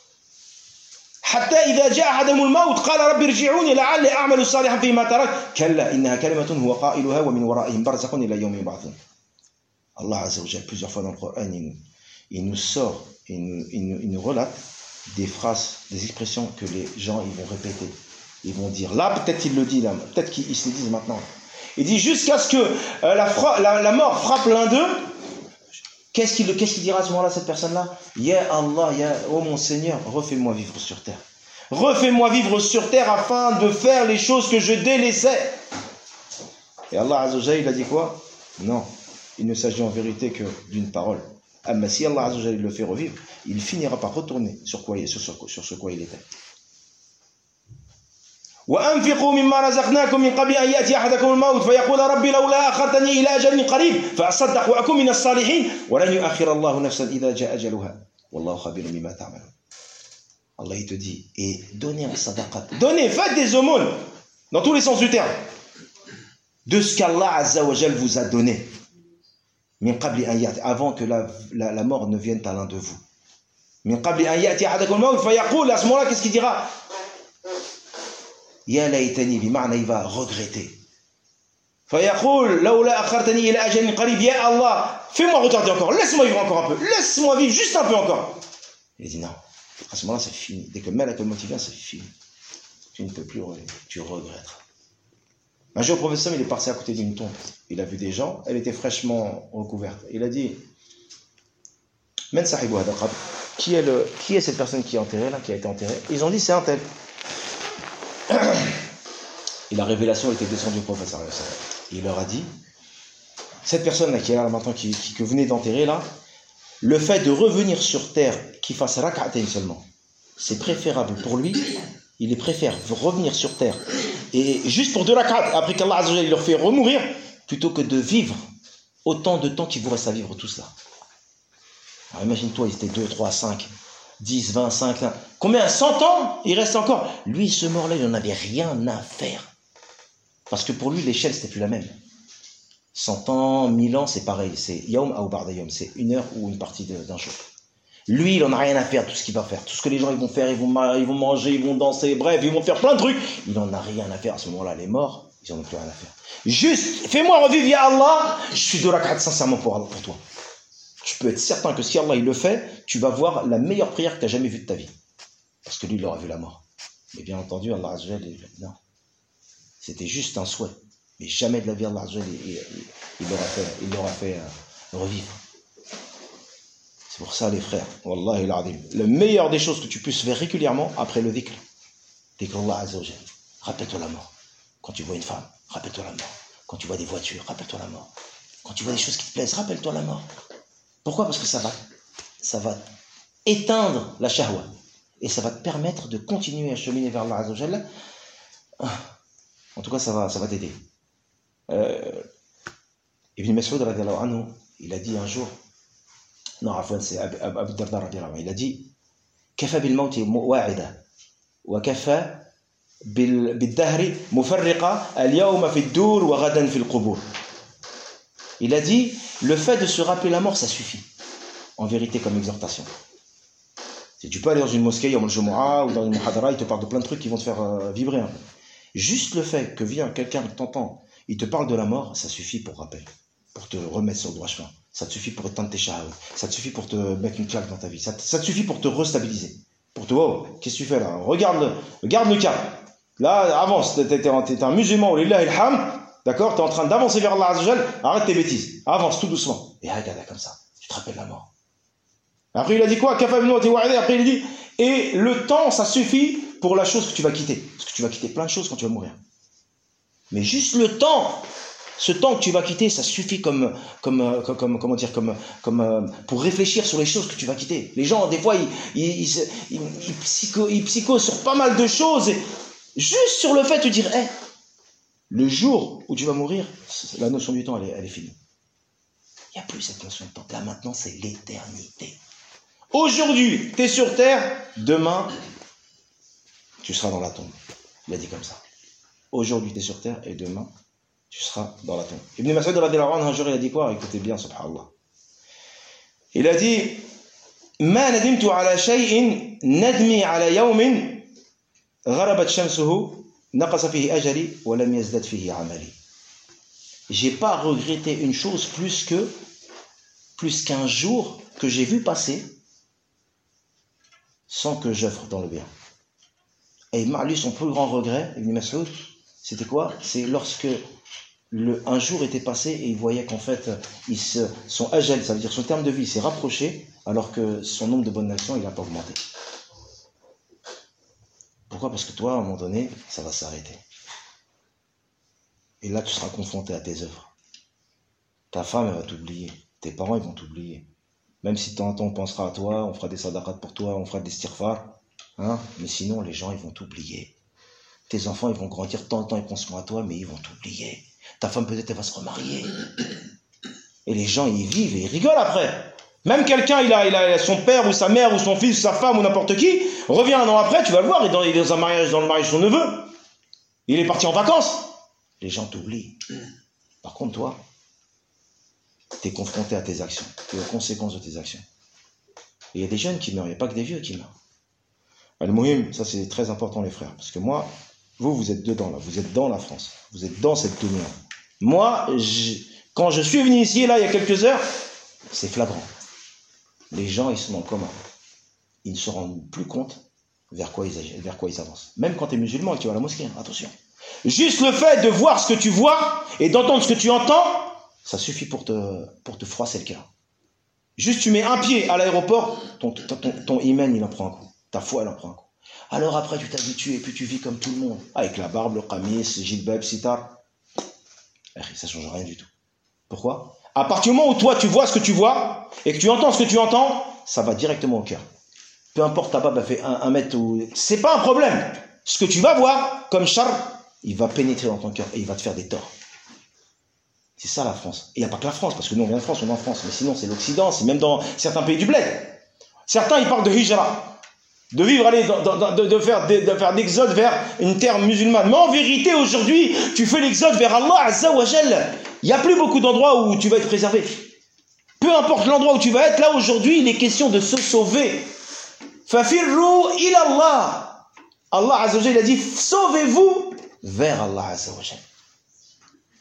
حتى إذا جاء أحدهم الموت قال رب ارجعوني لعلي أعمل صالحا فيما تركت كلا إنها كلمة هو قائلها ومن ورائهم برزخ إلى يوم يبعثون. Allah Azza wa Jalla, plusieurs fois dans le Coran, il nous, il nous sort, il nous, il, nous, il nous relate des phrases, des expressions que les gens ils vont répéter. Ils vont dire, là peut-être il le dit, là, peut-être qu'ils se le disent maintenant. Il dit jusqu'à ce que euh, la, la, la mort frappe l'un d'eux. Qu'est-ce qu'il qu'est-ce qu'il dira à ce moment-là, cette personne-là? Ya Allah, ya, oh mon Seigneur, refais-moi vivre sur terre. Refais-moi vivre sur terre afin de faire les choses que je délaissais. Et Allah Azza wa Jalla, il a dit quoi? Non, il ne s'agit en vérité que d'une parole. Ah, mais si Allah Azza wa Jalla le fait revivre, il finira par retourner sur, quoi, sur, sur, sur ce quoi il était. وأنفقوا مما رزقناكم من قبل أن يأتي أحدكم الموت فيقول ربي لولا أخرتني إلى أجل قريب فأصدق وأكون من الصالحين ولن يؤخر الله نفسا إذا جاء أجلها والله خبير بما تعملون. Allah il te dit, et donnez un sadaqat, donnez, faites des aumônes dans tous les sens du terme de ce qu'Allah Azza wa Jal vous a donné min qabli an ya'ti, avant que la, la, la mort ne vienne à l'un de vous. Min qabli an ya'ti ahadakum al-maut fayaqul, à ce moment-là qu'est-ce qu'il dira? Ya laytani, bima'na, il va regretter. Fayaqul lawla akhartani ila ajalin qarib, ya Allah, fais-moi retarder encore, laisse-moi vivre encore un peu, laisse-moi vivre juste un peu encore. Il dit non, à ce moment-là c'est fini. Dès que le malak al-maut vient, c'est fini. Tu ne peux plus regretter, tu regretteras. Un jour, le professeur il est passé à côté d'une tombe. Il a vu des gens, elle était fraîchement recouverte. Il a dit Men sahibu hada qabr, qui est le qui est cette personne qui est enterrée là, qui a été enterrée? Ils ont dit c'est un tel. Et la révélation était descendue au professeur. Il leur a dit, cette personne-là qui est là maintenant, qui, qui, que vous venez d'enterrer là, le fait de revenir sur terre, qu'il fasse rak'atayn seulement, c'est préférable pour lui. Il préfère revenir sur terre et juste pour deux rak'at, après qu'Allah Azza wa Jalla leur fait remourir, plutôt que de vivre autant de temps qu'il vous reste à vivre tout cela. Alors imagine-toi, ils étaient deux, trois, cinq, dix, vingt, cinq, combien? cent ans? Il reste encore. Lui, ce mort-là, il n'en avait rien à faire. Parce que pour lui, l'échelle, c'était plus la même. cent ans, mille ans, c'est pareil. C'est yaum ou ba'da yaum, c'est une heure ou une partie d'un jour. Lui, il n'en a rien à faire, tout ce qu'il va faire. Tout ce que les gens ils vont faire, ils vont, ils vont manger, ils vont danser, bref, ils vont faire plein de trucs. Il n'en a rien à faire à ce moment-là. Les morts, ils en ont plus rien à faire. Juste, fais-moi revivre, ya Allah, je suis de rak'at sincèrement pour, Allah, pour toi. Tu peux être certain que si Allah il le fait, tu vas voir la meilleure prière que tu as jamais vue de ta vie. Parce que lui, il aura vu la mort. Mais bien entendu, Allah Azza wa Jalla, non. C'était juste un souhait. Mais jamais de la vie, Allah Azza wa Jalla, il, il, il l'aura fait, il l'aura fait euh, revivre. C'est pour ça, les frères, Wallahi al-Adim, le meilleur des choses que tu puisses faire régulièrement après le dhikr, dhikr Allah Azza wa Jalla. Rappelle-toi la mort. Quand tu vois une femme, rappelle-toi la mort. Quand tu vois des voitures, rappelle-toi la mort. Quand tu vois des choses qui te plaisent, rappelle-toi la mort. Pourquoi? Parce que ça va, ça va éteindre la shahwa. Et ça va te permettre de continuer à cheminer vers Allah Azza wa Jalla. En tout cas, ça va, ça va t'aider. Euh, Ibn Mas'ud radiallahu anhu, il a dit un jour, non, Afwan, c'est Abu Darda radiallahu anhu, il a dit, Kafa bil mawti wa'ida, wa kafa bil dahri mufarriqa, al yawma fi dur wa ghadan fi al-qubur. Il a dit, le fait de se rappeler la mort, ça suffit. En vérité, comme exhortation. Si tu peux aller dans une mosquée, Yom al-Jumu'ah, ou dans une muhadara, il te parle de plein de trucs qui vont te faire euh, vibrer un peu. Juste le fait que vient quelqu'un qui t'entend, il te parle de la mort, ça suffit pour rappel. Pour te remettre sur le droit chemin. Ça te suffit pour éteindre tes shahwat. Ça te suffit pour te mettre une claque dans ta vie. Ça te, ça te suffit pour te restabiliser. Pour te, oh, qu'est-ce que tu fais là? Regarde le, regarde le cap. Là, avance. T'es, t'es, t'es un musulman, lillahi al-hamd. D'accord? T'es en train d'avancer vers Allah Azza wa Jalla. Arrête tes bêtises. Avance tout doucement. Et regarde comme ça. Tu te rappelles la mort. Après, il a dit quoi? Après, il a dit, et le temps, ça suffit pour la chose que tu vas quitter. Parce que tu vas quitter plein de choses quand tu vas mourir. Mais juste le temps, ce temps que tu vas quitter, ça suffit comme, comme, comme, comme comment dire, comme, comme, pour réfléchir sur les choses que tu vas quitter. Les gens, des fois, ils, ils, ils, ils, ils, psycho, ils psychosent sur pas mal de choses. Et juste sur le fait de dire, hey, le jour où tu vas mourir, la notion du temps, elle est, elle est finie. Il n'y a plus cette notion de temps. Là, maintenant, c'est l'éternité. Aujourd'hui, tu es sur terre, demain, tu seras dans la tombe. Il a dit comme ça. Aujourd'hui, tu es sur terre et demain, tu seras dans la tombe. Ibn Mas'ud radiyallahu anhu, un jour, il a dit quoi? Écoutez bien, subhanallah. Il a dit Ma nadimtu ala shay'in nadmi ala yawmin gharabat shamsuhu naqasa fihi ajali wa lam yazdad fihi amali. J'ai pas regretté une chose plus que plus qu'un jour que j'ai vu passer sans que j'œuvre dans le bien. Et lui, son plus grand regret, Ibn Mas'ud, c'était quoi? C'est lorsque le, un jour était passé et il voyait qu'en fait, il se, son ajal, ça veut dire son terme de vie, s'est rapproché, alors que son nombre de bonnes actions, il n'a pas augmenté. Pourquoi? Parce que toi, à un moment donné, ça va s'arrêter. Et là, tu seras confronté à tes œuvres. Ta femme, elle va t'oublier. Tes parents, ils vont t'oublier. Même si de temps en temps, on pensera à toi, on fera des sadaqat pour toi, on fera des istighfar. Hein? Mais sinon, les gens, ils vont t'oublier. Tes enfants, ils vont grandir, de temps en temps, ils penseront à toi, mais ils vont t'oublier. Ta femme, peut-être, elle va se remarier. Et les gens, ils vivent et ils rigolent après. Même quelqu'un, il a, il a son père ou sa mère ou son fils ou sa femme ou n'importe qui, revient un an après, tu vas le voir, il est dans, il est dans un mariage, dans le mariage de son neveu. Il est parti en vacances. Les gens t'oublient. Par contre, toi, tu es confronté à tes actions, et aux conséquences de tes actions. Et il y a des jeunes qui meurent, il n'y a pas que des vieux qui meurent. Al-Muhim, ça c'est très important les frères, parce que moi, vous, vous êtes dedans là, vous êtes dans la France, vous êtes dans cette dunya. Moi, je, quand je suis venu ici, là, il y a quelques heures, c'est flagrant. Les gens, ils sont dans le coma. Ils ne se rendent plus compte vers quoi ils, vers quoi ils avancent. Même quand tu es musulman et que tu vas à la mosquée, attention. Juste le fait de voir ce que tu vois et d'entendre ce que tu entends, ça suffit pour te, pour te froisser le cœur. Juste tu mets un pied à l'aéroport, ton, ton, ton, ton iman il en prend un coup. Ta foi elle en prend un coup. Alors après tu t'habitues et puis tu vis comme tout le monde. Avec la barbe, le qamis, le jilbab, sitar. Ça ne change rien du tout. Pourquoi? À partir du moment où toi tu vois ce que tu vois et que tu entends ce que tu entends, ça va directement au cœur. Peu importe ta barbe a fait un, un mètre ou... C'est pas un problème. Ce que tu vas voir comme char, il va pénétrer dans ton cœur et il va te faire des torts. C'est ça la France. Et il n'y a pas que la France, parce que nous on vient de France, on est en France. Mais sinon c'est l'Occident, c'est même dans certains pays du bled. Certains ils parlent de hijra, de vivre, allez, dans, dans, de, de faire de, de faire l'exode vers une terre musulmane. Mais en vérité aujourd'hui, tu fais l'exode vers Allah Azza wa Jalla. Il n'y a plus beaucoup d'endroits où tu vas être préservé. Peu importe l'endroit où tu vas être, là aujourd'hui il est question de se sauver. Fafirru ila Allah. Allah Azza wa Jalla a dit sauvez-vous vers Allah Azza wa Jalla.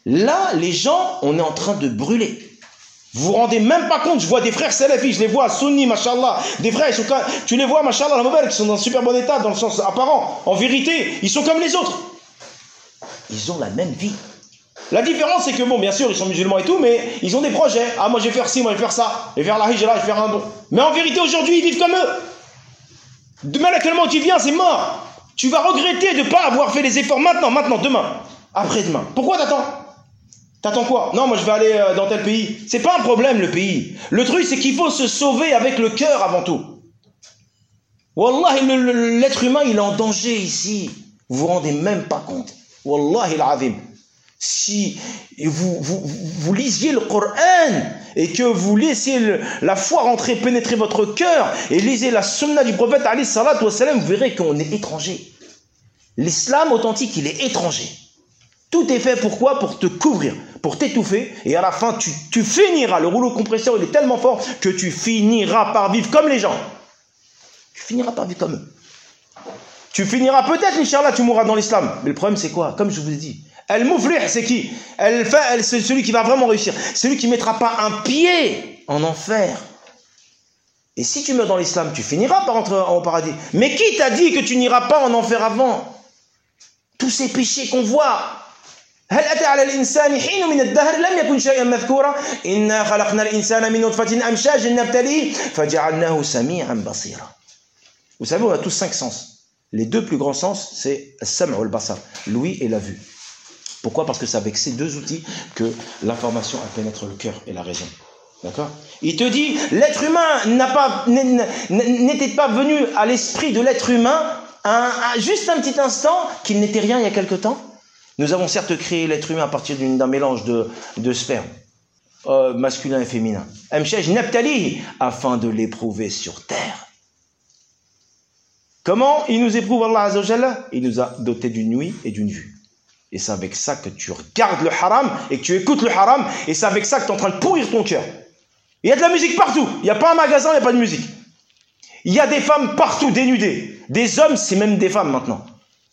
Là, les gens, on est en train de brûler. Vous vous rendez même pas compte, je vois des frères salafis, je les vois sunnis, machallah, des frères, ils sont comme, tu les vois, machallah, la mauvaise, qui sont dans un super bon état, dans le sens apparent. En vérité, ils sont comme les autres. Ils ont la même vie. La différence, c'est que, bon, bien sûr, ils sont musulmans et tout, mais ils ont des projets. Ah, moi, je vais faire ci, moi, je vais faire ça. Je vais faire la hijra, je vais faire un don. Mais en vérité, aujourd'hui, ils vivent comme eux. Demain, à quel moment tu viens, c'est mort. Tu vas regretter de ne pas avoir fait les efforts maintenant, maintenant, demain, après-demain. Pourquoi t'attends? T'attends quoi? Non, moi je vais aller dans tel pays. C'est pas un problème le pays. Le truc c'est qu'il faut se sauver avec le cœur avant tout. Wallah, l'être humain il est en danger ici. Vous vous rendez même pas compte. Wallahi al-azim. Si vous, vous, vous lisiez le Coran et que vous laissiez le, la foi rentrer, pénétrer votre cœur et lisez la sunna du prophète alayhi salatu wassalam, vous verrez qu'on est étranger. L'islam authentique il est étranger. Tout est fait pourquoi? Pour te couvrir, pour t'étouffer, et à la fin, tu, tu finiras, le rouleau compresseur, il est tellement fort que tu finiras par vivre comme les gens. Tu finiras par vivre comme eux. Tu finiras peut-être, Inch'Allah, tu mourras dans l'islam. Mais le problème, c'est quoi? Comme je vous ai dit, Al-Muflih, c'est qui? C'est celui qui va vraiment réussir. Celui qui ne mettra pas un pied en enfer. Et si tu meurs dans l'islam, tu finiras par entrer au paradis. Mais qui t'a dit que tu n'iras pas en enfer avant? Tous ces péchés qu'on voit. هل أتى على الإنسان حين من الدهر لم يكن شيئا مذكورا إنا خلقنا الإنسان من نطفة أمشاج نبتليه فجعلناه سميعا بصيرا. Vous savez, on a tous cinq sens. Les deux plus grands sens, c'est السمع والبصر, l'ouïe et la vue. Pourquoi? Parce que c'est avec ces deux outils que l'information pénètre le cœur et la raison. D'accord? Il te dit, l'être humain n'a pas, n'était pas venu à l'esprit de l'être humain un, un, juste un petit instant qu'il n'était rien il y a quelque temps. Nous avons certes créé l'être humain à partir d'un mélange de, de sperme, euh, masculin et féminin, afin de l'éprouver sur terre. Comment il nous éprouve Allah Azza wa Jalla? Il nous a doté d'une ouïe et d'une vue. Et c'est avec ça que tu regardes le haram et que tu écoutes le haram, et c'est avec ça que tu es en train de pourrir ton cœur. Il y a de la musique partout. Il n'y a pas un magasin, il n'y a pas de musique. Il y a des femmes partout dénudées. Des hommes, c'est même des femmes maintenant.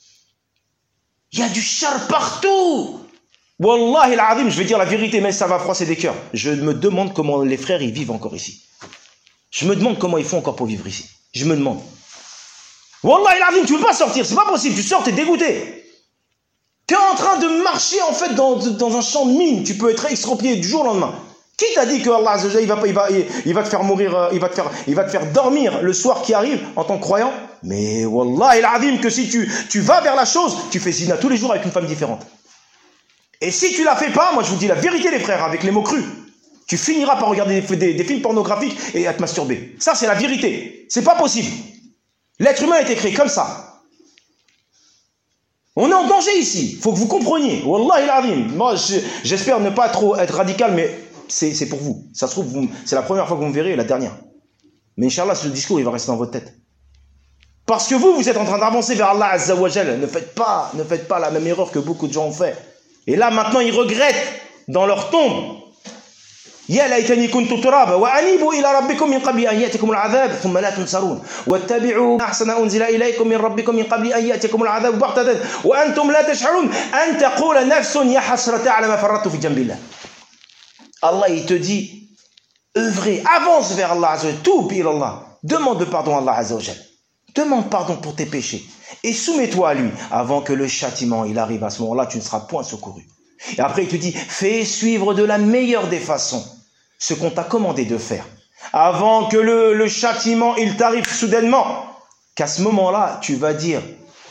Il y a du char partout. Wallahi al-azim, je vais dire la vérité, mais ça va froisser des cœurs. Je me demande comment les frères ils vivent encore ici. Je me demande comment ils font encore pour vivre ici. Je me demande. Wallahi al-azim, tu ne peux pas sortir, c'est pas possible. Tu sors, tu es dégoûté. Tu es en train de marcher en fait dans, dans un champ de mine. Tu peux être exproprié du jour au lendemain. Qui t'a dit que Allah Azza wa Jalla, il va, il, va, il va te faire mourir, il va te faire, il va te faire dormir le soir qui arrive en tant que croyant? Mais Wallahi al-azim, que si tu, tu vas vers la chose, tu fais zina tous les jours avec une femme différente. Et si tu la fais pas, moi je vous dis la vérité les frères, avec les mots crus, tu finiras par regarder des, des, des films pornographiques et à te masturber. Ça c'est la vérité. C'est pas possible. L'être humain a été créé comme ça. On est en danger ici. Faut que vous compreniez. Wallahi al-azim. Moi j'espère ne pas trop être radical, mais c'est pour vous. Ça se trouve, c'est la première fois que vous me verrez et la dernière. Mais Inch'Allah, ce discours, il va rester dans votre tête. Parce que vous, vous êtes en train d'avancer vers Allah Azza wa Jalla. Ne faites pas, ne faites pas la même erreur que beaucoup de gens ont fait. Et là, maintenant, ils regrettent dans leur tombe. Ya laytani kuntu turaba wa anibu ila rabbikum min qabli an ya'tikum al'adhab thumma la tunsarun wattabi'u ahsana unzila ilaykum min rabbikum min qabli an ya'tikum al'adhab baghtatan wa antum la tash'urun an taqula nafsun ya hasrata 'ala ma farrattu fi janbillah. Allah, il te dit, œuvrez, avance vers Allah Azza wa Jalla, toub ila Allah, demande pardon à Allah Azza wa Jalla, demande pardon pour tes péchés, et soumets-toi à lui, avant que le châtiment, il arrive à ce moment-là, tu ne seras point secouru. Et après, il te dit, fais suivre de la meilleure des façons, ce qu'on t'a commandé de faire, avant que le, le châtiment, il t'arrive soudainement, qu'à ce moment-là, tu vas dire,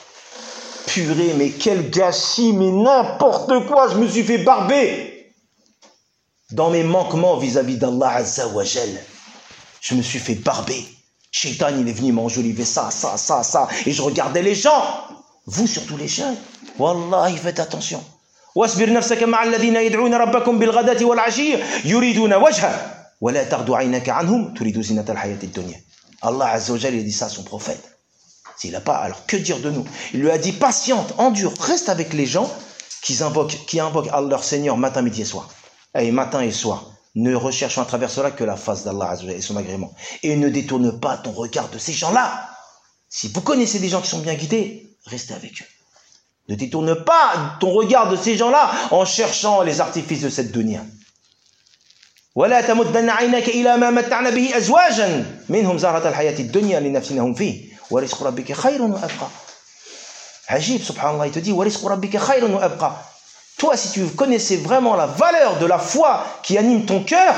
purée, mais quel gâchis, mais n'importe quoi, je me suis fait barber. Dans mes manquements vis-à-vis d'Allah Azza wa Jal, je me suis fait barber. Shaitan, il est venu m'enjoliver ça, ça, ça, ça. Et je regardais les gens. Vous, surtout les jeunes. Wallahi, faites attention. واصبر نفسك مع الذين يدعون ربكم بالغداة والعشي يريدون وجهه ولا تعد عينك عنهم تريد زينة الحياة الدنيا. Allah Azza wa Jal, il a dit ça à son prophète. S'il n'a pas, alors que dire de nous? Il lui a dit patiente, endure, reste avec les gens qui invoquent, qui invoquent leur Seigneur matin, midi et soir. Et matin et soir, ne recherchons à travers cela que la face d'Allah Azza wa Jal et son agrément. Et ne détourne pas ton regard de ces gens-là. Si vous connaissez des gens qui sont bien guidés, restez avec eux. Ne détourne pas ton regard de ces gens-là en cherchant les artifices de cette dunya. ولا تمدن عينك إلى ما متعنا به أزواجا منهم زهرة الحياة الدنيا لنفتنهم فيه ورزق ربك خير وأبقى. Ajib, subhanallah, il te dit ورزق ربك خير وأبقى. Toi, si tu connaissais vraiment la valeur de la foi qui anime ton cœur,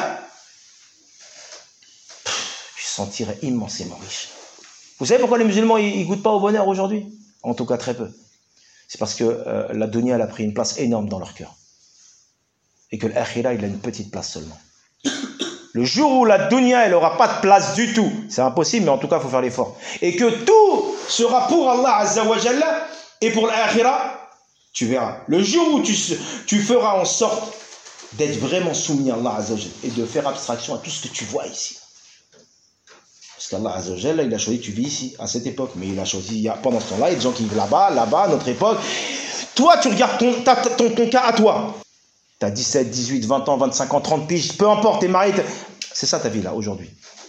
tu te sentirais immensément riche. Vous savez pourquoi les musulmans ils goûtent pas au bonheur aujourd'hui? En tout cas très peu. C'est parce que euh, la dunya elle a pris une place énorme dans leur cœur. Et que l'akhira il a une petite place seulement. Le jour où la dunya elle n'aura pas de place du tout, c'est impossible, mais en tout cas il faut faire l'effort. Et que tout sera pour Allah Azza wa Jalla et pour l'akhira, tu verras. Le jour où tu, tu feras en sorte d'être vraiment soumis à Allah Azza wa Jalla et de faire abstraction à tout ce que tu vois ici. Parce qu'Allah Azza wa Jalla, il a choisi que tu vis ici, à cette époque. Mais il a choisi, il y a, pendant ce temps-là, il y a des gens qui vivent là-bas, là-bas, à notre époque. Toi, tu regardes ton, ta, ton, ton cas à toi. Tu as dix-sept, dix-huit, vingt ans, vingt-cinq ans, trente piges, peu importe, t'es marié. C'est ça ta vie là, aujourd'hui.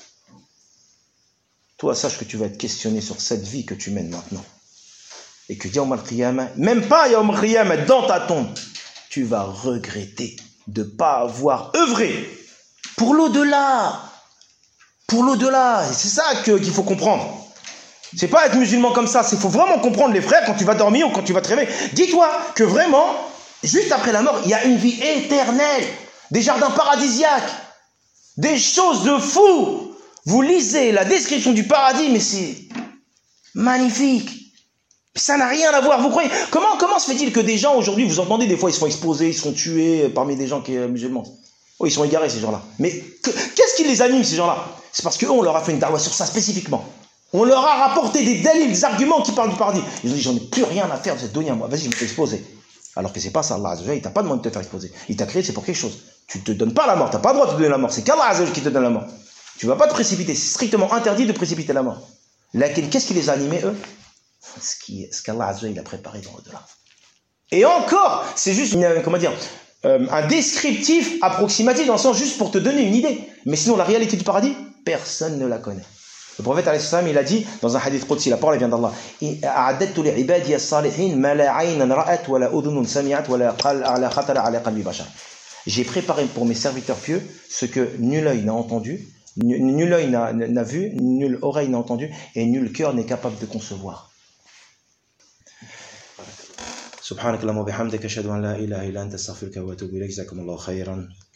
Toi, sache que tu vas être questionné sur cette vie que tu mènes maintenant. Et que Yawm al-Qiyamah, même pas Yawm al-Qiyamah, dans ta tombe, tu vas regretter de ne pas avoir œuvré pour l'au-delà. Pour l'au-delà. Et c'est ça que, qu'il faut comprendre. C'est pas être musulman comme ça. Il faut vraiment comprendre, les frères, quand tu vas dormir ou quand tu vas te réveiller. Dis-toi que vraiment, juste après la mort, il y a une vie éternelle. Des jardins paradisiaques. Des choses de fou. Vous lisez la description du paradis, mais c'est magnifique. Ça n'a rien à voir. Vous croyez comment, comment se fait-il que des gens aujourd'hui, vous entendez des fois, ils se font exposer, ils se font tuer parmi des gens qui sont musulmans. Oh, ils sont égarés ces gens-là. Mais que, qu'est-ce qui les anime ces gens-là? C'est parce qu'eux, on leur a fait une da'wa sur ça spécifiquement. On leur a rapporté des dalils, des arguments qui parlent du paradis. Ils ont dit, j'en ai plus rien à faire de cette dunya, moi. Vas-y, je vais t'exposer. Alors que c'est pas ça, Allah Azza wa Jalla, il t'a pas demandé de te faire exposer. Il t'a créé, c'est pour quelque chose. Tu te donnes pas la mort, t'as pas le droit de te donner la mort. C'est qu'Allah Azza wa Jalla qui te donne la mort. Tu vas pas te précipiter, c'est strictement interdit de précipiter la mort. Laquelle, qu'est-ce qui les a animés, eux? Ce, qui, ce qu'Allah Azza wa Jalla il a préparé dans l'au-delà. Et encore, c'est juste une, comment dire, euh, un descriptif approximatif dans le sens juste pour te donner une idée. Mais sinon, la réalité du paradis, personne ne la connaît. Le prophète alayhi salam, il a dit dans un hadith qudsi, la parole vient d'Allah, a'addatu li'ibadi as-salihin ma la 'aynan ra'at wa la udhunun sami'at wa la khatara 'ala qalbi bashar. J'ai préparé pour mes serviteurs pieux ce que nul œil n'a entendu, nul œil n'a, n'a vu, nulle oreille n'a entendu et nul cœur n'est capable de concevoir. Subhanakallahumma wa bihamdika ashhadu an la ilaha illa anta astaghfiruka wa atubu ilayk. Jazakumullahu khairan.